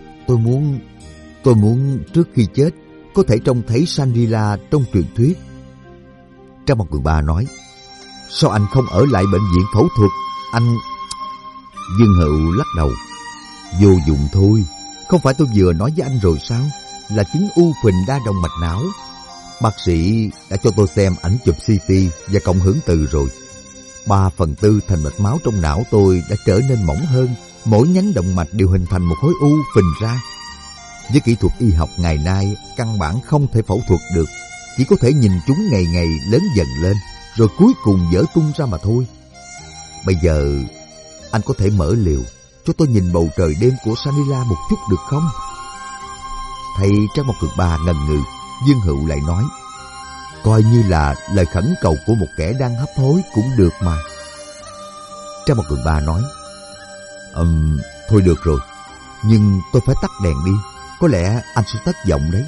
Speaker 1: tôi muốn trước khi chết có thể trông thấy Shangri-La trong truyền thuyết. Trác Mộc Cường Ba nói, sao anh không ở lại bệnh viện phẫu thuật? Anh... Dương Hựu lắc đầu. Vô dụng thôi. Không phải tôi vừa nói với anh rồi sao? Là chứng u phình đa động mạch não. Bác sĩ đã cho tôi xem ảnh chụp CT và cộng hưởng từ rồi. 3/4 thành mạch máu trong não tôi đã trở nên mỏng hơn. Mỗi nhánh động mạch đều hình thành một khối u phình ra. Với kỹ thuật y học ngày nay, căn bản không thể phẫu thuật được. Chỉ có thể nhìn chúng ngày ngày lớn dần lên, rồi cuối cùng vỡ tung ra mà thôi. Bây giờ, anh có thể mở liều cho tôi nhìn bầu trời đêm của Shangri-La một chút được không? Thấy Trác Mộc Cường Ba ngần ngừ, Dương Hựu lại nói, coi như là lời khẩn cầu của một kẻ đang hấp hối cũng được mà. Trác Mộc Cường Ba nói, thôi được rồi, nhưng tôi phải tắt đèn đi, có lẽ anh sẽ thất vọng đấy.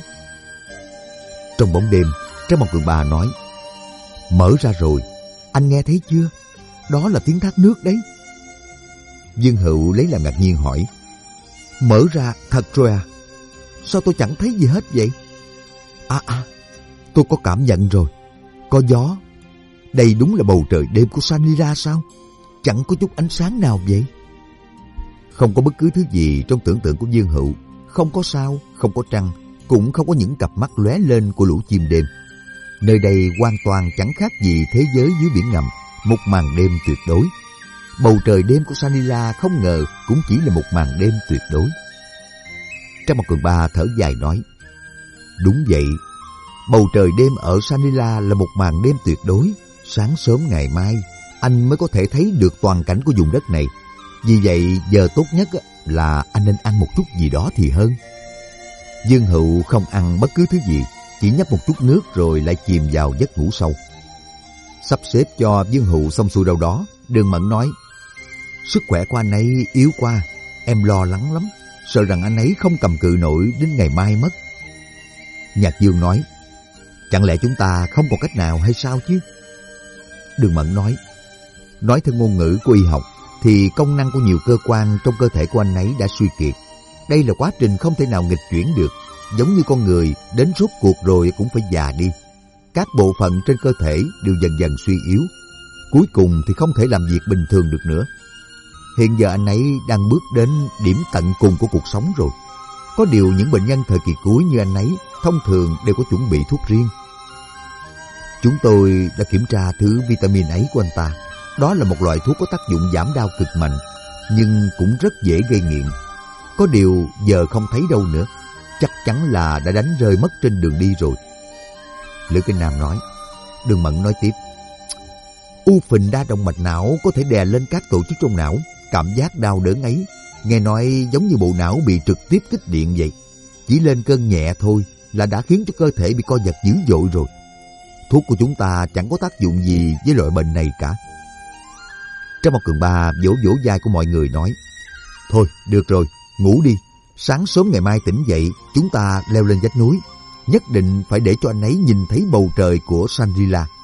Speaker 1: Trong bóng đêm, Trác Mộc Cường Ba nói, mở ra rồi, anh nghe thấy chưa? Đó là tiếng thác nước đấy. Dương Hựu lấy làm ngạc nhiên hỏi, mở ra thật rồi à? Sao tôi chẳng thấy gì hết vậy? Tôi có cảm nhận rồi. Có gió. Đây đúng là bầu trời đêm của Shangri-La sao? Chẳng có chút ánh sáng nào vậy. Không có bất cứ thứ gì trong tưởng tượng của Dương Hựu. Không có sao, không có trăng, cũng không có những cặp mắt lóe lên của lũ chim đêm. Nơi đây hoàn toàn chẳng khác gì thế giới dưới biển ngầm, một màn đêm tuyệt đối. Bầu trời đêm của Shangri-La không ngờ cũng chỉ là một màn đêm tuyệt đối. Trác Mộc Cường Ba thở dài nói, đúng vậy, bầu trời đêm ở Shangri-La là một màn đêm tuyệt đối. Sáng sớm ngày mai, anh mới có thể thấy được toàn cảnh của vùng đất này. Vì vậy, giờ tốt nhất là anh nên ăn một chút gì đó thì hơn. Dương Hựu không ăn bất cứ thứ gì, chỉ nhấp một chút nước rồi lại chìm vào giấc ngủ sâu. Sắp xếp cho Dương Hựu xong xuôi đâu đó, Đường Mẫn nói, sức khỏe của anh ấy yếu quá, em lo lắng lắm, sợ rằng anh ấy không cầm cự nổi đến ngày mai mất. Nhạc Dương nói, chẳng lẽ chúng ta không còn cách nào hay sao chứ? Đường Mẫn nói, Nói theo ngôn ngữ của y học thì công năng của nhiều cơ quan trong cơ thể của anh ấy đã suy kiệt. Đây là quá trình không thể nào nghịch chuyển được, giống như con người đến rốt cuộc rồi cũng phải già đi. Các bộ phận trên cơ thể đều dần dần suy yếu, cuối cùng thì không thể làm việc bình thường được nữa. Hiện giờ anh ấy đang bước đến điểm tận cùng của cuộc sống rồi. Có điều những bệnh nhân thời kỳ cuối như anh ấy thông thường đều có chuẩn bị thuốc riêng. Chúng tôi đã kiểm tra thứ vitamin ấy của anh ta. Đó là một loại thuốc có tác dụng giảm đau cực mạnh, nhưng cũng rất dễ gây nghiện. Có điều giờ không thấy đâu nữa, chắc chắn là đã đánh rơi mất trên đường đi rồi. Lữ Kinh Nam nói. Đường Mẫn nói tiếp. U phình đa động mạch não có thể đè lên các tổ chức trong não. Cảm giác đau đớn ấy, nghe nói giống như bộ não bị trực tiếp kích điện vậy. Chỉ lên cơn nhẹ thôi là đã khiến cho cơ thể bị co giật dữ dội rồi. Thuốc của chúng ta chẳng có tác dụng gì với loại bệnh này cả. Trang Mộc Cường Ba vỗ vỗ vai của mọi người nói. Thôi, được rồi, ngủ đi. Sáng sớm ngày mai tỉnh dậy, chúng ta leo lên vách núi. Nhất định phải để cho anh ấy nhìn thấy bầu trời của Shangri-La.